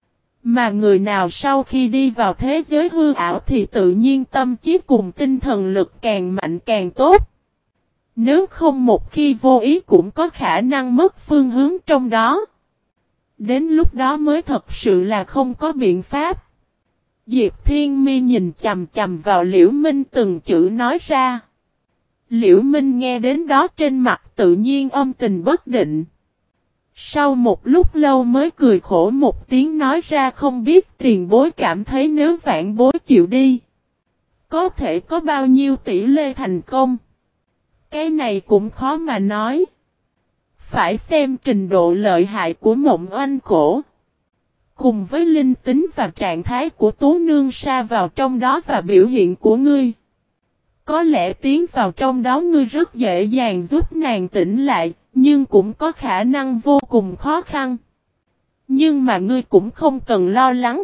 Mà người nào sau khi đi vào thế giới hư ảo thì tự nhiên tâm trí cùng tinh thần lực càng mạnh càng tốt. Nếu không một khi vô ý cũng có khả năng mất phương hướng trong đó. Đến lúc đó mới thật sự là không có biện pháp. Diệp Thiên Mi nhìn chằm chằm vào Liễu Minh từng chữ nói ra. Liễu Minh nghe đến đó trên mặt tự nhiên âm tình bất định. Sau một lúc lâu mới cười khổ một tiếng nói ra không biết tiền bối cảm thấy nếu vãn bối chịu đi. Có thể có bao nhiêu tỷ lệ thành công. Cái này cũng khó mà nói. Phải xem trình độ lợi hại của mộng oanh cổ. Cùng với linh tính và trạng thái của Tú Nương sa vào trong đó và biểu hiện của ngươi. Có lẽ tiến vào trong đó ngươi rất dễ dàng giúp nàng tỉnh lại, nhưng cũng có khả năng vô cùng khó khăn. Nhưng mà ngươi cũng không cần lo lắng.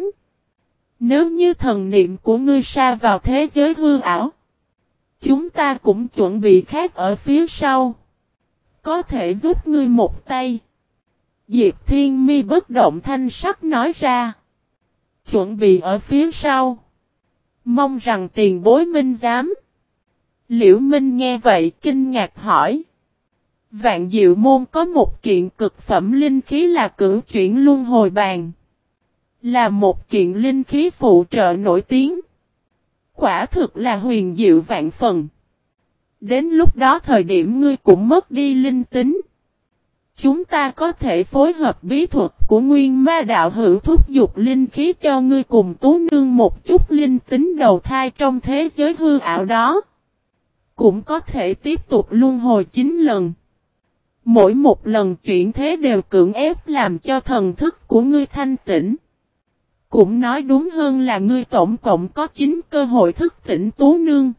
Nếu như thần niệm của ngươi sa vào thế giới hư ảo, chúng ta cũng chuẩn bị khác ở phía sau. Có thể giúp ngươi một tay. Diệp Thiên Mi bất động thanh sắc nói ra. Chuẩn bị ở phía sau. Mong rằng tiền bối minh giám. Liễu Minh nghe vậy kinh ngạc hỏi. Vạn Diệu Môn có một kiện cực phẩm linh khí là cửu chuyển luân hồi bàn. Là một kiện linh khí phụ trợ nổi tiếng. Quả thực là huyền diệu vạn phần. Đến lúc đó thời điểm ngươi cũng mất đi linh tính. Chúng ta có thể phối hợp bí thuật của Nguyên Ma Đạo Hữu thúc dục linh khí cho ngươi cùng Tú Nương một chút linh tính đầu thai trong thế giới hư ảo đó. Cũng có thể tiếp tục luân hồi 9 lần. Mỗi một lần chuyển thế đều cưỡng ép làm cho thần thức của ngươi thanh tĩnh. Cũng nói đúng hơn là ngươi tổng cộng có 9 cơ hội thức tỉnh Tú Nương.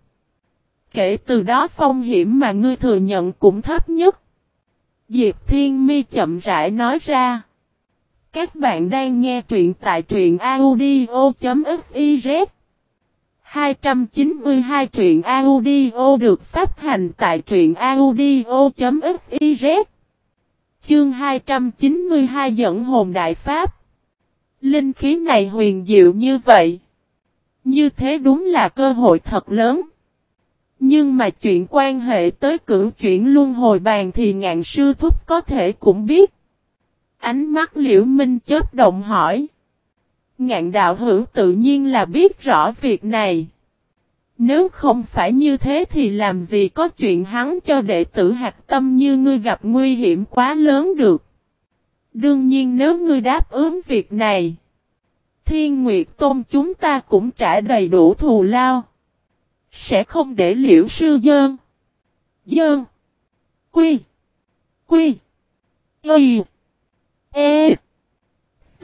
Kể từ đó phong hiểm mà ngươi thừa nhận cũng thấp nhất. Diệp Thiên Mi chậm rãi nói ra. Các bạn đang nghe truyện tại truyện audio.fiz 292 truyện audio được phát hành tại truyện audio.fiz. Chương 292 dẫn hồn đại pháp. Linh khí này huyền diệu như vậy. Như thế đúng là cơ hội thật lớn. Nhưng mà chuyện quan hệ tới cửu chuyển luân hồi bàn thì Ngạn sư thúc có thể cũng biết. Ánh mắt Liễu Minh chớp động hỏi. Ngạn đạo hữu tự nhiên là biết rõ việc này. Nếu không phải như thế thì làm gì có chuyện hắn cho đệ tử hạt tâm như ngươi gặp nguy hiểm quá lớn được. Đương nhiên nếu ngươi đáp ứng việc này, Thiên Nguyệt Tôn chúng ta cũng trả đầy đủ thù lao. Sẽ không để Liễu sư dơn. Dơn. Quy. Quy. Y. E. T.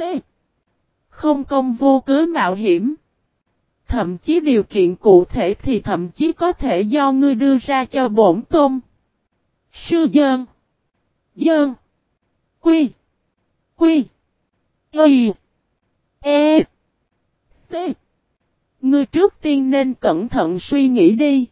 Không công vô cớ mạo hiểm. Thậm chí điều kiện cụ thể thì thậm chí có thể do ngươi đưa ra cho bổn tôn. Sư dơn. Dơn. Quy. Quy. Y. E. T. Ngươi trước tiên nên cẩn thận suy nghĩ đi.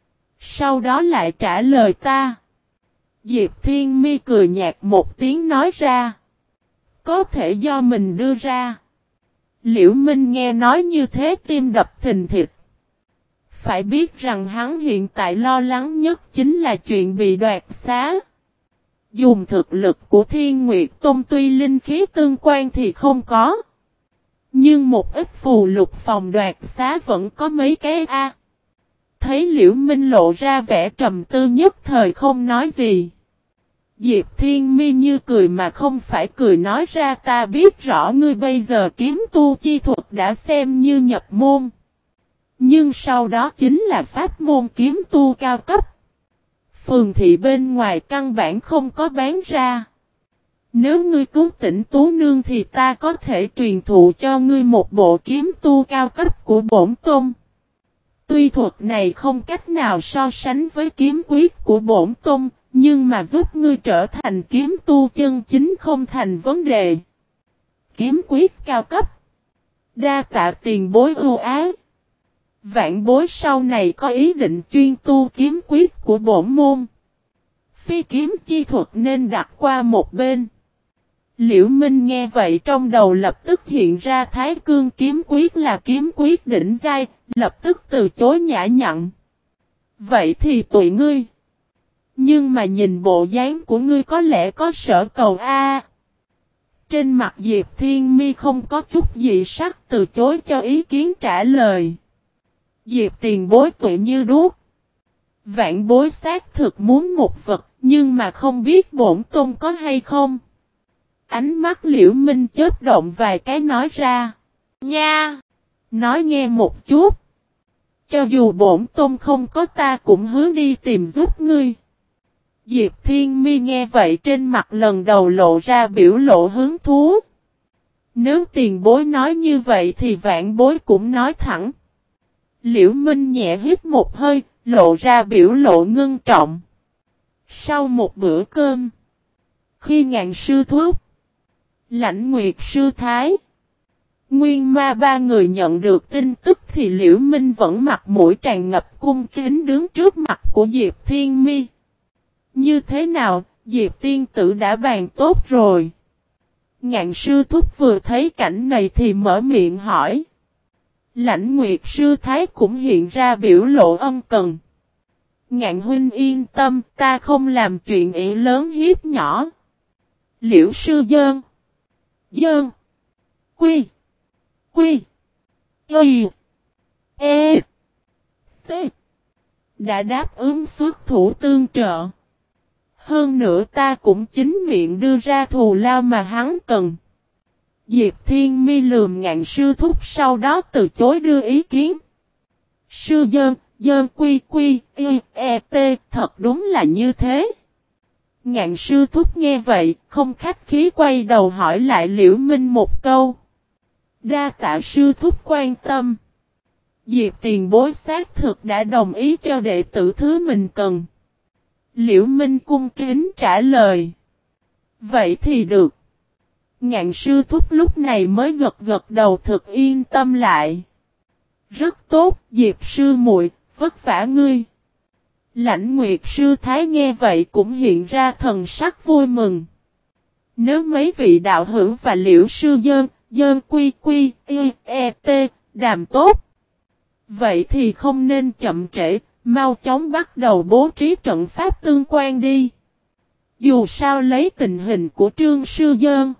Sau đó lại trả lời ta. Diệp Thiên Mi cười nhạt một tiếng nói ra. Có thể do mình đưa ra. Liễu Minh nghe nói như thế tim đập thình thịch. Phải biết rằng hắn hiện tại lo lắng nhất chính là chuyện bị đoạt xá. Dùng thực lực của Thiên Nguyệt Tôn tuy linh khí tương quan thì không có. Nhưng một ít phù lục phòng đoạt xá vẫn có mấy cái a. Thấy Liễu Minh lộ ra vẻ trầm tư nhất thời không nói gì. Diệp Thiên Mi như cười mà không phải cười nói ra ta biết rõ ngươi bây giờ kiếm tu chi thuật đã xem như nhập môn. Nhưng sau đó chính là pháp môn kiếm tu cao cấp. Phường thị bên ngoài căn bản không có bán ra. Nếu ngươi cứu tỉnh Tú Nương thì ta có thể truyền thụ cho ngươi một bộ kiếm tu cao cấp của bổn tôn. Tuy thuật này không cách nào so sánh với kiếm quyết của bổn tôn, nhưng mà giúp ngươi trở thành kiếm tu chân chính không thành vấn đề. Kiếm quyết cao cấp. Đa tạ tiền bối ưu ái. Vạn bối sau này có ý định chuyên tu kiếm quyết của bổn môn. Phi kiếm chi thuật nên đặt qua một bên. Liễu Minh nghe vậy trong đầu lập tức hiện ra Thái Cương kiếm quyết là kiếm quyết đỉnh giai, lập tức từ chối nhã nhặn. Vậy thì tùy ngươi. Nhưng mà nhìn bộ dáng của ngươi có lẽ có sở cầu a. Trên mặt Diệp Thiên Mi không có chút gì sắc từ chối cho ý kiến trả lời. Diệp tiền bối tuệ như đuốc. Vạn bối xác thực muốn một vật, nhưng mà không biết bổn tôn có hay không. Ánh mắt Liễu Minh chớp động vài cái nói ra. Nha! Nói nghe một chút. Cho dù bổn tôn không có ta cũng hứa đi tìm giúp ngươi. Diệp Thiên Mi nghe vậy trên mặt lần đầu lộ ra biểu lộ hứng thú. Nếu tiền bối nói như vậy thì vạn bối cũng nói thẳng. Liễu Minh nhẹ hít một hơi, lộ ra biểu lộ ngưng trọng. Sau một bữa cơm, khi Ngạn sư thúc, Lãnh Nguyệt sư thái, Nguyên Ma ba người nhận được tin tức thì Liễu Minh vẫn mặt mũi tràn ngập cung kính đứng trước mặt của Diệp Thiên Mi. Như thế nào, Diệp tiên tử đã bàn tốt rồi. Ngạn sư thúc vừa thấy cảnh này thì mở miệng hỏi. Lãnh Nguyệt sư thái cũng hiện ra biểu lộ ân cần. Ngạn huynh yên tâm, ta không làm chuyện ỷ lớn hiếp nhỏ. Liễu sư dơn. Dơn. Quy. Quy. Y. E. T. Đã đáp ứng xuất thủ tương trợ. Hơn nữa ta cũng chính miệng đưa ra thù lao mà hắn cần. Diệp Thiên Mi lườm Ngạn sư thúc sau đó từ chối đưa ý kiến. Sư dơn, dơn quy quy, y, e, t, thật đúng là như thế. Ngạn sư thúc nghe vậy, không khách khí quay đầu hỏi lại Liễu Minh một câu. Đa tạ sư thúc quan tâm. Diệp tiền bối xác thực đã đồng ý cho đệ tử thứ mình cần. Liễu Minh cung kính trả lời. Vậy thì được. Ngạn sư thúc lúc này mới gật gật đầu thực yên tâm lại. Rất tốt, Diệp sư muội, vất vả ngươi. Lãnh Nguyệt sư thái nghe vậy cũng hiện ra thần sắc vui mừng. Nếu mấy vị đạo hữu và Liễu sư dơn quy quy, y, e, t, đàm tốt. Vậy thì không nên chậm trễ, mau chóng bắt đầu bố trí trận pháp tương quan đi. Dù sao lấy tình hình của Trương sư dơn.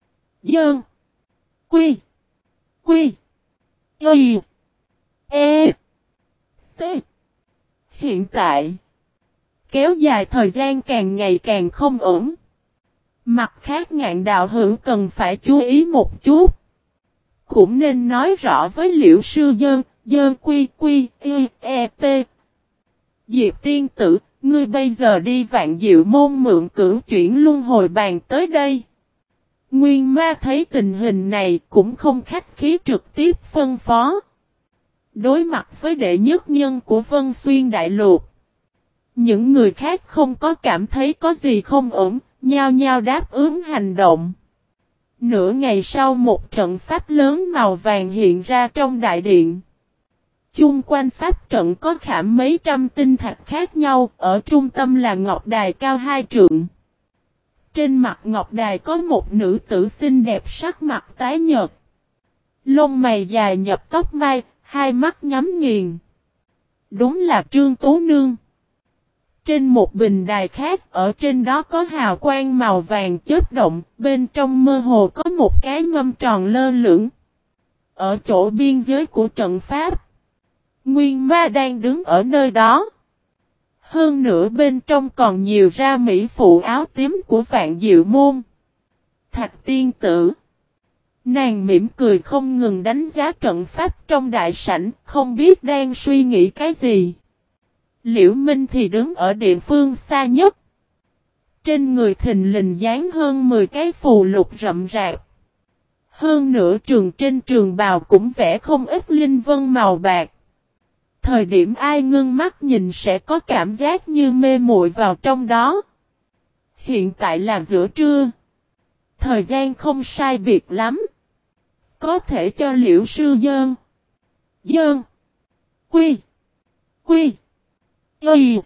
Quy. Quy. Y. E. T. Hiện tại. Kéo dài thời gian càng ngày càng không ổn. Mặt khác Ngạn đạo hữu cần phải chú ý một chút. Cũng nên nói rõ với Liễu sư dơn quy quy y e t. Diệp tiên tử, ngươi bây giờ đi Vạn Diệu môn mượn cửu chuyển luân hồi bàn tới đây. Nguyên Ma thấy tình hình này cũng không khách khí trực tiếp phân phó. Đối mặt với đệ nhất nhân của Vân Xuyên Đại Lục, những người khác không có cảm thấy có gì không ổn, nhao nhao đáp ứng hành động. Nửa ngày sau một trận pháp lớn màu vàng hiện ra trong đại điện. Chung quanh pháp trận có khảm mấy trăm tinh thạch khác nhau, ở trung tâm là ngọc đài cao 2 trượng. Trên mặt ngọc đài có một nữ tử xinh đẹp sắc mặt tái nhợt. Lông mày dài nhập tóc mai, hai mắt nhắm nghiền. Đúng là Trương Tố Nương. Trên một bình đài khác, ở trên đó có hào quang màu vàng chớp động, bên trong mơ hồ có một cái mâm tròn lơ lửng. Ở chỗ biên giới của trận pháp, Nguyên Ma đang đứng ở nơi đó. Hơn nữa bên trong còn nhiều ra mỹ phụ áo tím của Vạn Diệu môn. Thạch tiên tử. Nàng mỉm cười không ngừng đánh giá trận pháp trong đại sảnh, không biết đang suy nghĩ cái gì. Liễu Minh thì đứng ở địa phương xa nhất. Trên người thình lình dán hơn 10 cái phù lục rậm rạp. Hơn nữa trên trường bào cũng vẽ không ít linh vân màu bạc. Thời điểm ai ngưng mắt nhìn sẽ có cảm giác như mê muội vào trong đó. Hiện tại là giữa trưa. Thời gian không sai biệt lắm. Có thể cho Liễu Sư Dơn. Dơn. Quy. Quy. Y.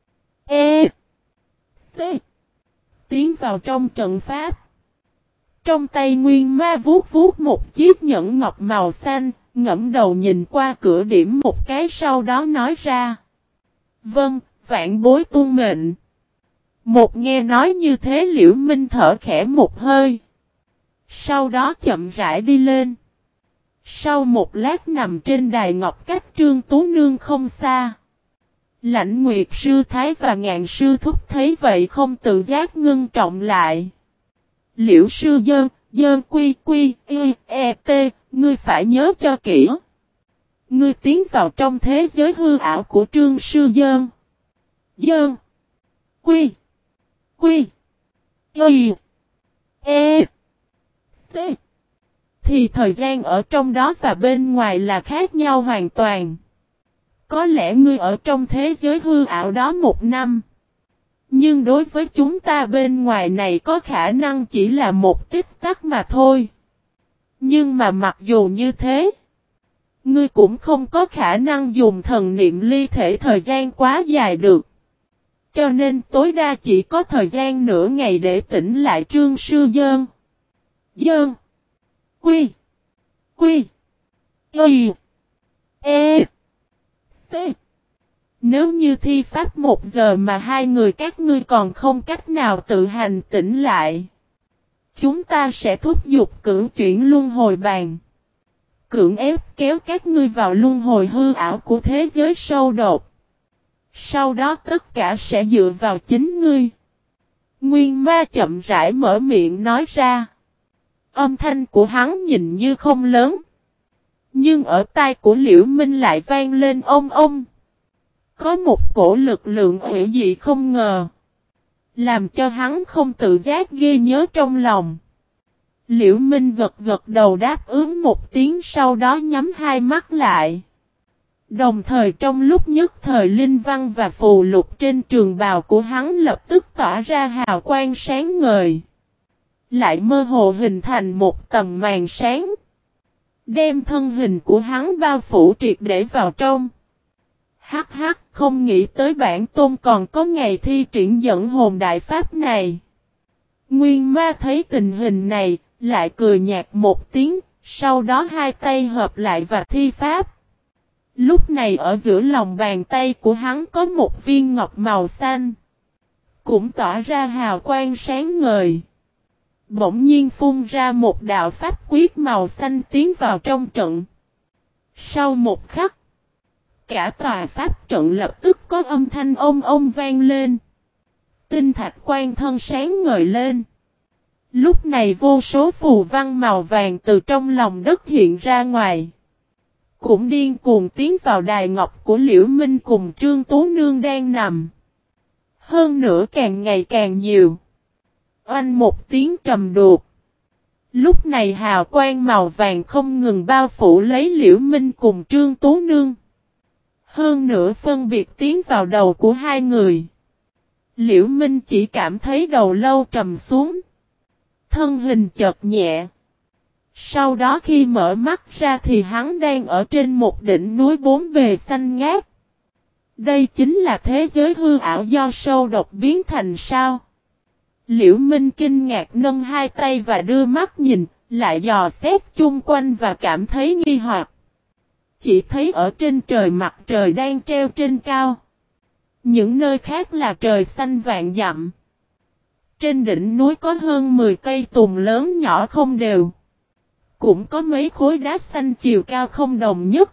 E. T. Tiến vào trong trận pháp. Trong tay Nguyên Ma vuốt vuốt một chiếc nhẫn ngọc màu xanh, ngẫm đầu nhìn qua cửa điểm một cái sau đó nói ra. Vâng, vạn bối tuân mệnh. Một nghe nói như thế Liễu Minh thở khẽ một hơi. Sau đó chậm rãi đi lên. Sau một lát nằm trên đài ngọc cách Trương Tú Nương không xa. Lãnh Nguyệt Sư Thái và Ngạn Sư Thúc thấy vậy không tự giác ngưng trọng lại. Liễu Sư Dơn, Dơn Quy Quy, Y, E, T, ngươi phải nhớ cho kỹ. Ngươi tiến vào trong thế giới hư ảo của Trương Sư Dơn. Dơn. Quy. Quy. Y. E. T. Thì thời gian ở trong đó và bên ngoài là khác nhau hoàn toàn. Có lẽ ngươi ở trong thế giới hư ảo đó 1 năm. Nhưng đối với chúng ta bên ngoài này có khả năng chỉ là một tích tắc mà thôi. Nhưng mà mặc dù như thế, ngươi cũng không có khả năng dùng thần niệm ly thể thời gian quá dài được. Cho nên tối đa chỉ có thời gian nửa ngày để tỉnh lại Trương Sư Dơn. Dơn. Quy. Quy. Y. E. T. Nếu như thi pháp 1 giờ mà hai người các ngươi còn không cách nào tự hành tỉnh lại, chúng ta sẽ thúc giục cưỡng chuyển luân hồi bàn. Cưỡng ép kéo các ngươi vào luân hồi hư ảo của thế giới sâu đột. Sau đó tất cả sẽ dựa vào chính ngươi. Nguyên Ma chậm rãi mở miệng nói ra. Âm thanh của hắn nhìn như không lớn. Nhưng ở tai của Liễu Minh lại vang lên ông ông. Có một cổ lực lượng hủy dị không ngờ. Làm cho hắn không tự giác ghi nhớ trong lòng. Liễu Minh gật gật đầu đáp ứng một tiếng sau đó nhắm hai mắt lại. Đồng thời trong lúc nhất thời linh văn và phù lục trên trường bào của hắn lập tức tỏa ra hào quang sáng ngời. Lại mơ hồ hình thành một tầng màn sáng. Đem thân hình của hắn bao phủ triệt để vào trong. Hắc hắc, không nghĩ tới bản tôn còn có ngày thi triển dẫn hồn đại pháp này. Nguyên Ma thấy tình hình này, lại cười nhạt một tiếng, sau đó hai tay hợp lại và thi pháp. Lúc này ở giữa lòng bàn tay của hắn có một viên ngọc màu xanh. Cũng tỏa ra hào quang sáng ngời. Bỗng nhiên phun ra một đạo pháp quyết màu xanh tiến vào trong trận. Sau một khắc, cả tòa pháp trận lập tức có âm thanh ông vang lên. Tinh thạch quan thân sáng ngời lên. Lúc này vô số phù văn màu vàng từ trong lòng đất hiện ra ngoài. Cũng điên cuồng tiến vào đài ngọc của Liễu Minh cùng Trương Tú Nương đang nằm. Hơn nữa càng ngày càng nhiều. Oanh một tiếng trầm đục. Lúc này hào quang màu vàng không ngừng bao phủ lấy Liễu Minh cùng Trương Tú Nương. Hơn nữa phân biệt tiến vào đầu của hai người. Liễu Minh chỉ cảm thấy đầu lâu trầm xuống. Thân hình chợt nhẹ. Sau đó khi mở mắt ra thì hắn đang ở trên một đỉnh núi bốn bề xanh ngát. Đây chính là thế giới hư ảo do sâu độc biến thành sao? Liễu Minh kinh ngạc nâng hai tay và đưa mắt nhìn, lại dò xét chung quanh và cảm thấy nghi hoặc. Chỉ thấy ở trên trời mặt trời đang treo trên cao. Những nơi khác là trời xanh vạn dặm. Trên đỉnh núi có hơn 10 cây tùng lớn nhỏ không đều. Cũng có mấy khối đá xanh chiều cao không đồng nhất.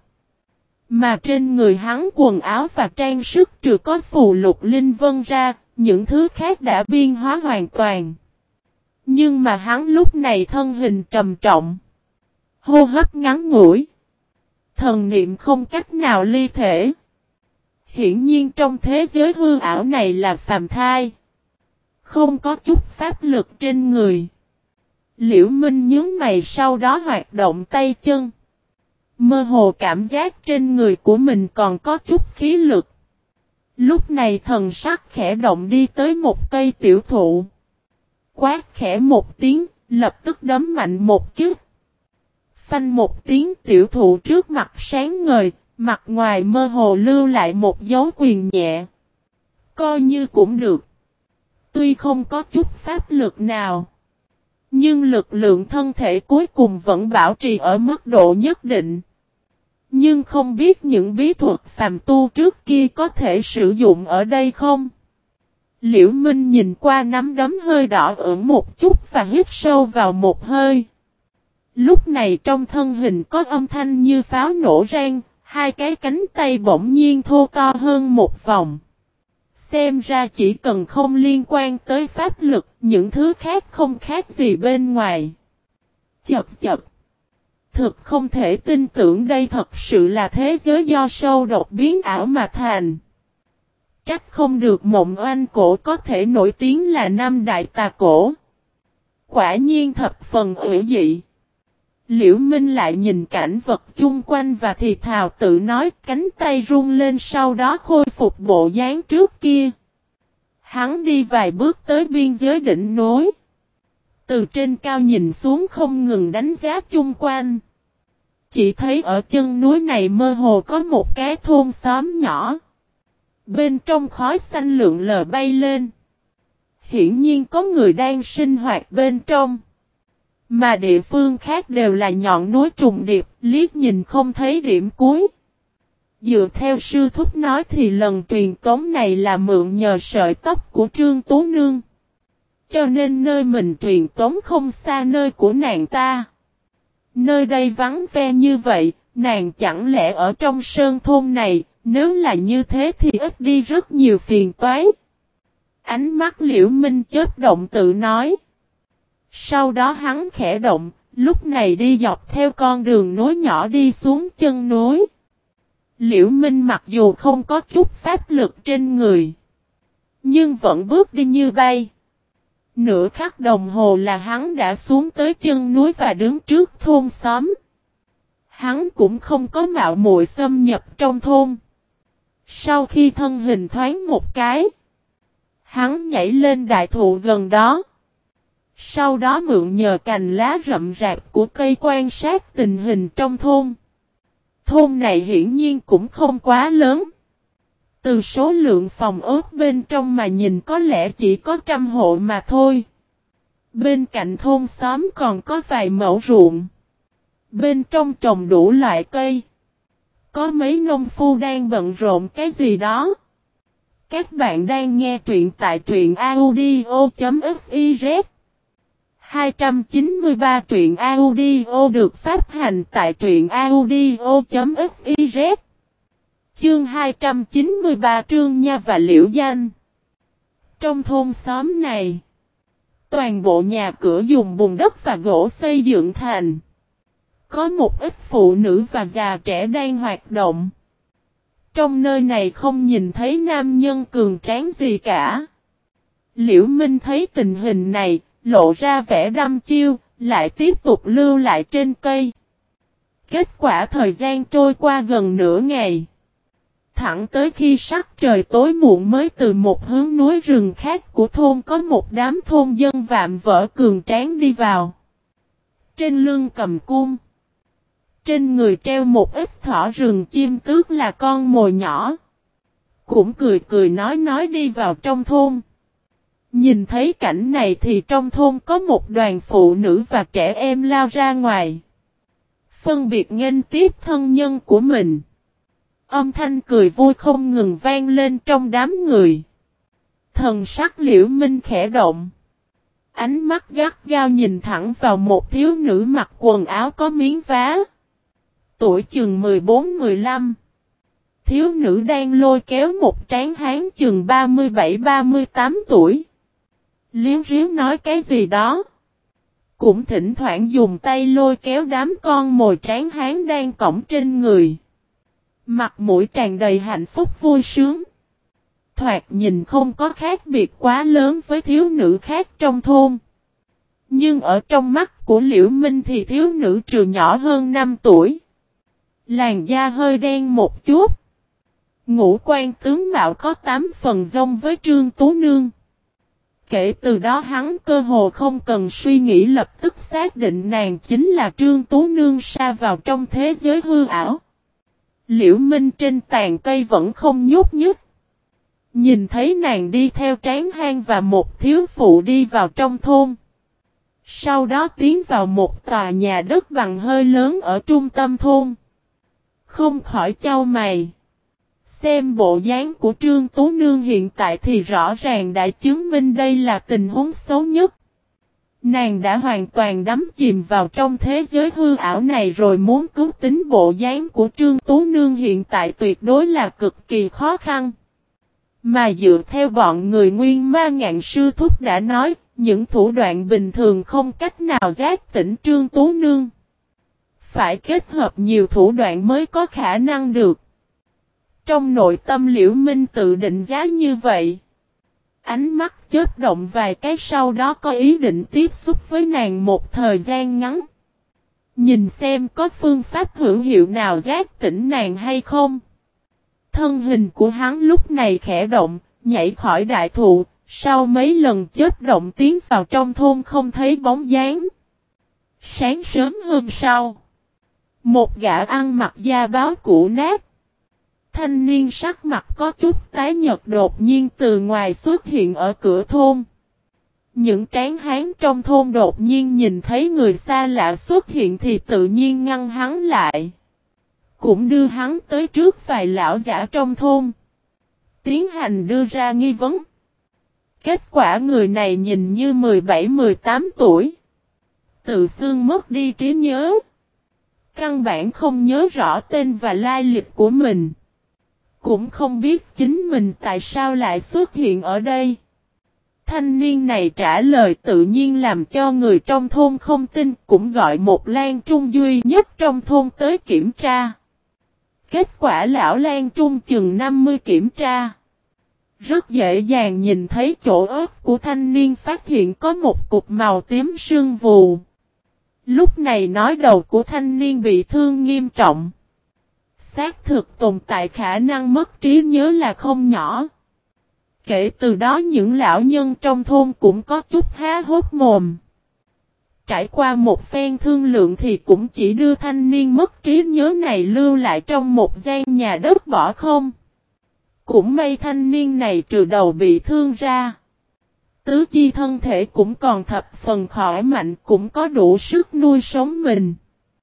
Mà trên người hắn quần áo và trang sức trừ có phù lục linh vân ra, những thứ khác đã biên hóa hoàn toàn. Nhưng mà hắn lúc này thân hình trầm trọng. Hô hấp ngắn ngủi. Thần niệm không cách nào ly thể. Hiển nhiên trong thế giới hư ảo này là phàm thai. Không có chút pháp lực trên người. Liễu Minh nhướng mày sau đó hoạt động tay chân. Mơ hồ cảm giác trên người của mình còn có chút khí lực. Lúc này thần sắc khẽ động đi tới một cây tiểu thụ. Quát khẽ một tiếng, lập tức đấm mạnh một chút. Phanh một tiếng, tiểu thụ trước mặt sáng ngời, mặt ngoài mơ hồ lưu lại một dấu quyền nhẹ. Coi như cũng được. Tuy không có chút pháp lực nào, nhưng lực lượng thân thể cuối cùng vẫn bảo trì ở mức độ nhất định. Nhưng không biết những bí thuật phàm tu trước kia có thể sử dụng ở đây không? Liễu Minh nhìn qua nắm đấm hơi đỏ ửng một chút và hít sâu vào một hơi. Lúc này trong thân hình có âm thanh như pháo nổ rang, hai cái cánh tay bỗng nhiên thô to hơn một vòng. Xem ra chỉ cần không liên quan tới pháp lực, những thứ khác không khác gì bên ngoài. Chập chập. Thực không thể tin tưởng đây thật sự là thế giới do sâu độc biến ảo mà thành. Trách không được Mộng Oanh Cổ có thể nổi tiếng là năm đại tà cổ. Quả nhiên thập phần ủy dị. Liễu Minh lại nhìn cảnh vật chung quanh và thì thào tự nói, cánh tay run lên, sau đó khôi phục bộ dáng trước kia. Hắn đi vài bước tới biên giới đỉnh núi. Từ trên cao nhìn xuống không ngừng đánh giá chung quanh. Chỉ thấy ở chân núi này mơ hồ có một cái thôn xóm nhỏ. Bên trong khói xanh lượn lờ bay lên. Hiển nhiên có người đang sinh hoạt bên trong. Mà địa phương khác đều là nhọn núi trùng điệp, liếc nhìn không thấy điểm cuối. Dựa theo sư thúc nói thì lần truyền tống này là mượn nhờ sợi tóc của Trương Tú Nương. Cho nên nơi mình truyền tống không xa nơi của nàng ta. Nơi đây vắng ve như vậy, nàng chẳng lẽ ở trong sơn thôn này, nếu là như thế thì ít đi rất nhiều phiền toái. Ánh mắt Liễu Minh chớp động tự nói. Sau đó hắn khẽ động, lúc này đi dọc theo con đường nối nhỏ đi xuống chân núi. Liễu Minh mặc dù không có chút pháp lực trên người, nhưng vẫn bước đi như bay. Nửa khắc đồng hồ là hắn đã xuống tới chân núi và đứng trước thôn xóm. Hắn cũng không có mạo muội xâm nhập trong thôn. Sau khi thân hình thoáng một cái, hắn nhảy lên đại thụ gần đó. Sau đó mượn nhờ cành lá rậm rạp của cây quan sát tình hình trong thôn. Thôn này hiển nhiên cũng không quá lớn. Từ số lượng phòng ốt bên trong mà nhìn có lẽ chỉ có 100 hộ mà thôi. Bên cạnh thôn xóm còn có vài mẫu ruộng. Bên trong trồng đủ loại cây. Có mấy nông phu đang bận rộn cái gì đó. Các bạn đang nghe truyện tại truyện audio.fiz 293 truyện audio được phát hành tại truyện audio.fiz. Chương 293 Trương Nha và Liễu Danh. Trong thôn xóm này, toàn bộ nhà cửa dùng bùn đất và gỗ xây dựng thành. Có một ít phụ nữ và già trẻ đang hoạt động. Trong nơi này không nhìn thấy nam nhân cường tráng gì cả. Liễu Minh thấy tình hình này, lộ ra vẻ đăm chiêu, lại tiếp tục lưu lại trên cây. Kết quả thời gian trôi qua gần nửa ngày. Thẳng tới khi sắc trời tối muộn mới từ một hướng núi rừng khác của thôn có một đám thôn dân vạm vỡ cường tráng đi vào. Trên lưng cầm cung. Trên người treo một ít thỏ rừng chim tước là con mồi nhỏ. Cũng cười cười nói đi vào trong thôn. Nhìn thấy cảnh này thì trong thôn có một đoàn phụ nữ và trẻ em lao ra ngoài. Phân biệt nghênh tiếp thân nhân của mình. Âm thanh cười vui không ngừng vang lên trong đám người. Thần sắc Liễu Minh khẽ động. Ánh mắt gắt gao nhìn thẳng vào một thiếu nữ mặc quần áo có miếng vá. Tuổi chừng 14-15. Thiếu nữ đang lôi kéo một tráng hán chừng 37-38 tuổi. Liếu riếu nói cái gì đó. Cũng thỉnh thoảng dùng tay lôi kéo đám con mồi tráng hán đang cõng trên người. Mặt mũi tràn đầy hạnh phúc vui sướng. Thoạt nhìn không có khác biệt quá lớn với thiếu nữ khác trong thôn. Nhưng ở trong mắt của Liễu Minh thì thiếu nữ trừ nhỏ hơn 5 tuổi. Làn da hơi đen một chút. Ngũ quan tướng mạo có 8 phần giống với Trương Tú Nương. Kể từ đó hắn cơ hồ không cần suy nghĩ lập tức xác định nàng chính là Trương Tú Nương sa vào trong thế giới hư ảo. Liễu Minh trên tàn cây vẫn không nhúc nhích. Nhìn thấy nàng đi theo Tráng Hang và một thiếu phụ đi vào trong thôn. Sau đó tiến vào một tòa nhà đất bằng hơi lớn ở trung tâm thôn. Không khỏi chau mày. Xem bộ dáng của Trương Tú Nương hiện tại thì rõ ràng đã chứng minh đây là tình huống xấu nhất. Nàng đã hoàn toàn đắm chìm vào trong thế giới hư ảo này rồi muốn cứu tính bộ dáng của Trương Tú Nương hiện tại tuyệt đối là cực kỳ khó khăn. Mà dựa theo bọn người Nguyên Ma Ngạn Sư Thúc đã nói, những thủ đoạn bình thường không cách nào giác tỉnh Trương Tú Nương. Phải kết hợp nhiều thủ đoạn mới có khả năng được. Trong nội tâm Liễu Minh tự định giá như vậy. Ánh mắt chớp động vài cái sau đó có ý định tiếp xúc với nàng một thời gian ngắn. Nhìn xem có phương pháp hữu hiệu nào giác tỉnh nàng hay không. Thân hình của hắn lúc này khẽ động, nhảy khỏi đại thụ, sau mấy lần chớp động tiến vào trong thôn không thấy bóng dáng. Sáng sớm hôm sau, một gã ăn mặc da báo cũ nát. Thanh niên sắc mặt có chút tái nhợt đột nhiên từ ngoài xuất hiện ở cửa thôn. Những tráng hán trong thôn đột nhiên nhìn thấy người xa lạ xuất hiện thì tự nhiên ngăn hắn lại. Cũng đưa hắn tới trước vài lão giả trong thôn. Tiến hành đưa ra nghi vấn. Kết quả người này nhìn như 17-18 tuổi. Tự xưng mất đi trí nhớ. Căn bản không nhớ rõ tên và lai lịch của mình. Cũng không biết chính mình tại sao lại xuất hiện ở đây. Thanh niên này trả lời tự nhiên làm cho người trong thôn không tin, cũng gọi một Lan Trung duy nhất trong thôn tới kiểm tra. Kết quả lão Lan Trung chừng 50 kiểm tra. Rất dễ dàng nhìn thấy chỗ ớt của thanh niên phát hiện có một cục màu tím sương vù. Lúc này nói đầu của thanh niên bị thương nghiêm trọng. Xác thực tồn tại khả năng mất trí nhớ là không nhỏ. Kể từ đó những lão nhân trong thôn cũng có chút há hốc mồm. Trải qua một phen thương lượng thì cũng chỉ đưa thanh niên mất trí nhớ này lưu lại trong một gian nhà đất bỏ không. Cũng may thanh niên này trừ đầu bị thương ra. Tứ chi thân thể cũng còn thập phần khỏi mạnh, cũng có đủ sức nuôi sống mình.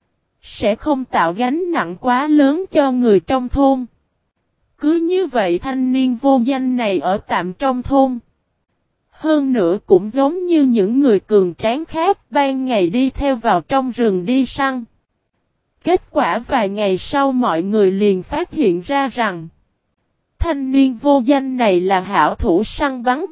Sẽ không tạo gánh nặng quá lớn cho người trong thôn. Cứ như vậy thanh niên vô danh này ở tạm trong thôn. Hơn nữa cũng giống như những người cường tráng khác, ban ngày đi theo vào trong rừng đi săn. Kết quả vài ngày sau mọi người liền phát hiện ra rằng thanh niên vô danh này là hảo thủ săn bắn.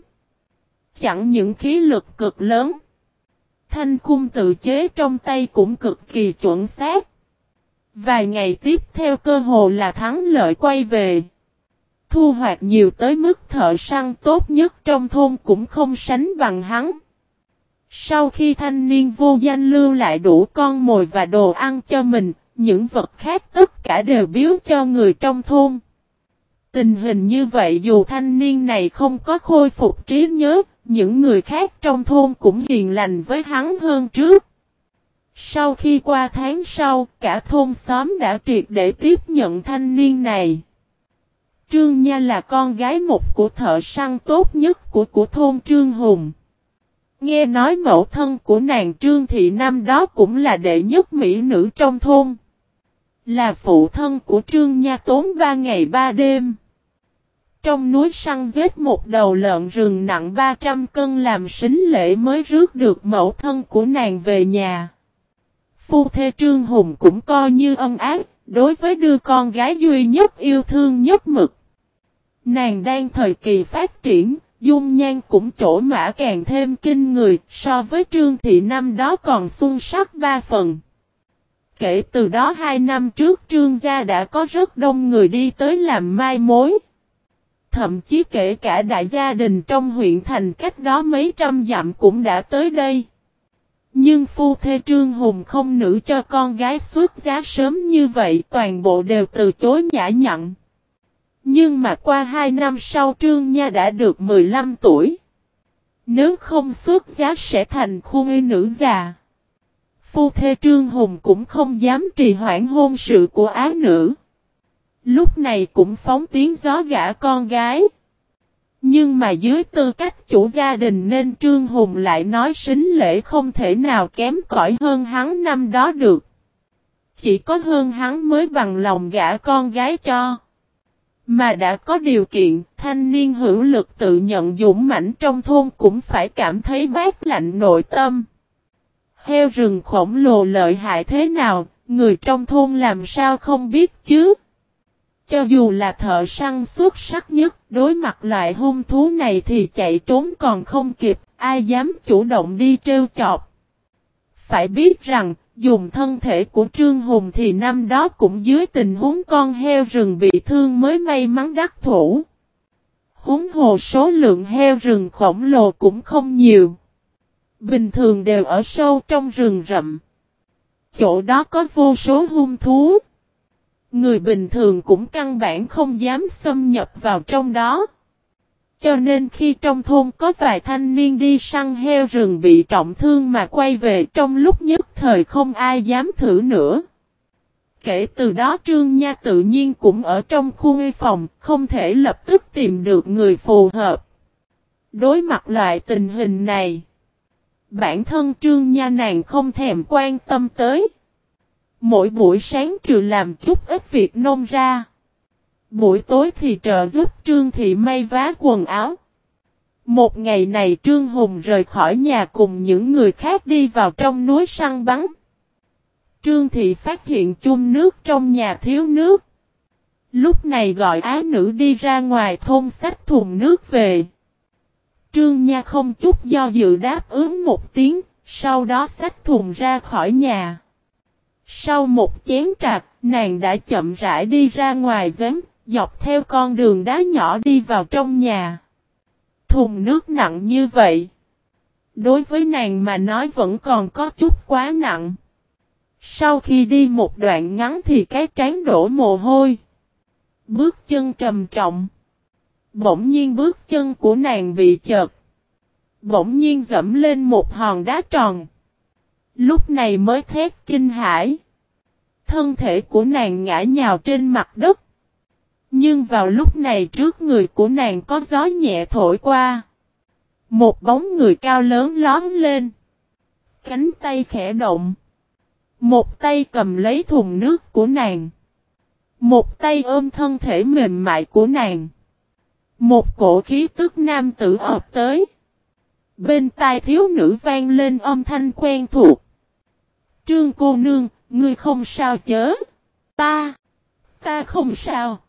Chẳng những khí lực cực lớn, thanh cung tự chế trong tay cũng cực kỳ chuẩn xác. Vài ngày tiếp theo cơ hồ là thắng lợi quay về. Thu hoạch nhiều tới mức thợ săn tốt nhất trong thôn cũng không sánh bằng hắn. Sau khi thanh niên vô danh lưu lại đủ con mồi và đồ ăn cho mình, những vật khác tất cả đều biếu cho người trong thôn. Tình hình như vậy dù thanh niên này không có khôi phục trí nhớ, những người khác trong thôn cũng hiền lành với hắn hơn trước. Sau khi qua tháng sau, cả thôn xóm đã triệt để tiếp nhận thanh niên này. Trương Nha là con gái một của thợ săn tốt nhất của thôn Trương Hùng. Nghe nói mẫu thân của nàng Trương Thị năm đó cũng là đệ nhất mỹ nữ trong thôn. Là phụ thân của Trương Nha tốn 3 ngày 3 đêm. Trong núi săn giết một đầu lợn rừng nặng 300 cân làm sính lễ mới rước được mẫu thân của nàng về nhà. Phu thê Trương Hùng cũng coi như ân ái, đối với đứa con gái duy nhất yêu thương nhất mực. Nàng đang thời kỳ phát triển, dung nhan cũng trổ mã càng thêm kinh người, so với Trương Thị năm đó còn xuân sắc 3 phần. Kể từ đó 2 năm trước Trương gia đã có rất đông người đi tới làm mai mối. Thậm chí kể cả đại gia đình trong huyện thành cách đó mấy trăm dặm cũng đã tới đây. Nhưng phu thê Trương Hùng không nỡ cho con gái xuất giá sớm như vậy, toàn bộ đều từ chối nhã nhặn. Nhưng mà qua 2 năm sau Trương Nha đã được 15 tuổi. Nếu không xuất giá sẽ thành khuê nữ già. Phu thê Trương Hùng cũng không dám trì hoãn hôn sự của ái nữ. Lúc này cũng phóng tiếng gió gả con gái. Nhưng mà dưới tư cách chủ gia đình nên Trương Hùng lại nói sính lễ không thể nào kém cỏi hơn hắn năm đó được. Chỉ có hơn hắn mới bằng lòng gả con gái cho. Mà đã có điều kiện, thanh niên hữu lực tự nhận dũng mãnh trong thôn cũng phải cảm thấy mát lạnh nội tâm. Heo rừng khổng lồ lợi hại thế nào, người trong thôn làm sao không biết chứ? Cho dù là thợ săn xuất sắc nhất, đối mặt loại hung thú này thì chạy trốn còn không kịp, ai dám chủ động đi trêu chọc. Phải biết rằng, dùng thân thể của Trương Hùng thì năm đó cũng dưới tình huống con heo rừng bị thương mới may mắn đắc thủ. Huống hồ số lượng heo rừng khổng lồ cũng không nhiều. Bình thường đều ở sâu trong rừng rậm. Chỗ đó có vô số hung thú. Người bình thường cũng căn bản không dám xâm nhập vào trong đó. Cho nên khi trong thôn có vài thanh niên đi săn heo rừng bị trọng thương mà quay về trong lúc nhất thời không ai dám thử nữa. Kể từ đó Trương Nha tự nhiên cũng ở trong khu phòng, không thể lập tức tìm được người phù hợp. Đối mặt loại tình hình này, bản thân Trương Nha nàng không thèm quan tâm tới. Mỗi buổi sáng trừ làm chút ít việc nông ra. Buổi tối thì trợ giúp Trương Thị may vá quần áo. Một ngày này Trương Hùng rời khỏi nhà cùng những người khác đi vào trong núi săn bắn. Trương Thị phát hiện chung nước trong nhà thiếu nước. Lúc này gọi ái nữ đi ra ngoài thôn xách thùng nước về. Trương Nha không chút do dự đáp ứng một tiếng, sau đó xách thùng ra khỏi nhà. Sau một chén trà, nàng đã chậm rãi đi ra ngoài giếng, dọc theo con đường đá nhỏ đi vào trong nhà. Thùng nước nặng như vậy. Đối với nàng mà nói vẫn còn có chút quá nặng. Sau khi đi một đoạn ngắn thì cái trán đổ mồ hôi. Bước chân trầm trọng. Bỗng nhiên bước chân của nàng bị chật. Bỗng nhiên dẫm lên một hòn đá tròn. Lúc này mới thét kinh hãi. Thân thể của nàng ngã nhào trên mặt đất. Nhưng vào lúc này trước người của nàng có gió nhẹ thổi qua. Một bóng người cao lớn lóm lên. Cánh tay khẽ động. Một tay cầm lấy thùng nước của nàng. Một tay ôm thân thể mềm mại của nàng. Một cổ khí tức nam tử ập tới. Bên tai thiếu nữ vang lên âm thanh quen thuộc. Trương cô nương, ngươi không sao chớ. Ta không sao.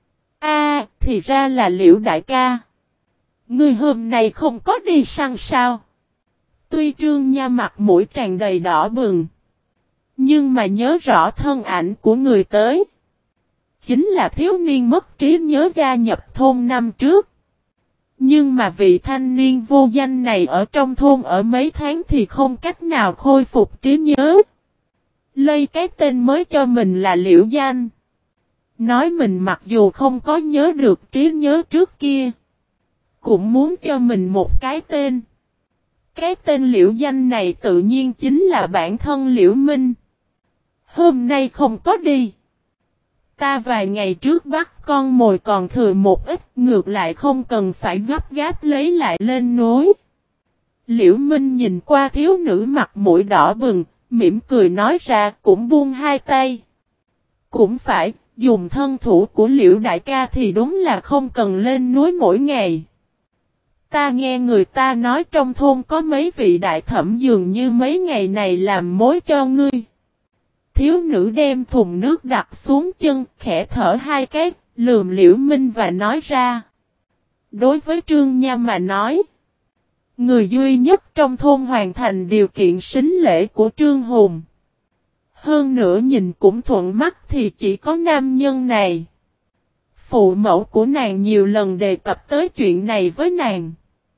Thì ra là Liễu đại ca. Ngươi hôm nay không có đi săn sao? Tuy Trương Nha mặt mũi tràn đầy đỏ bừng. Nhưng mà nhớ rõ thân ảnh của người tới. Chính là thiếu niên mất trí nhớ gia nhập thôn năm trước. Nhưng mà vị thanh niên vô danh này ở trong thôn ở mấy tháng thì không cách nào khôi phục trí nhớ. Lấy cái tên mới cho mình là Liễu Danh. Nói mình mặc dù không có nhớ được trí nhớ trước kia. Cũng muốn cho mình một cái tên. Cái tên Liễu Danh này tự nhiên chính là bản thân Liễu Minh. Hôm nay không có đi. Ta vài ngày trước bắt con mồi còn thừa một ít, ngược lại không cần phải gấp gáp lấy lại lên núi. Liễu Minh nhìn qua thiếu nữ mặt mũi đỏ bừng, mỉm cười nói ra cũng buông hai tay. Cũng phải, dùng thân thủ của Liễu đại ca thì đúng là không cần lên núi mỗi ngày. Ta nghe người ta nói trong thôn có mấy vị đại thẩm dường như mấy ngày này làm mối cho ngươi. Thiếu nữ đem thùng nước đặt xuống chân, khẽ thở hai cái, lườm Liễu Minh và nói ra. Đối với Trương Nha mà nói, người duy nhất trong thôn hoàn thành điều kiện sính lễ của Trương Hùng. Hơn nữa nhìn cũng thuận mắt thì chỉ có nam nhân này. Phụ mẫu của nàng nhiều lần đề cập tới chuyện này với nàng.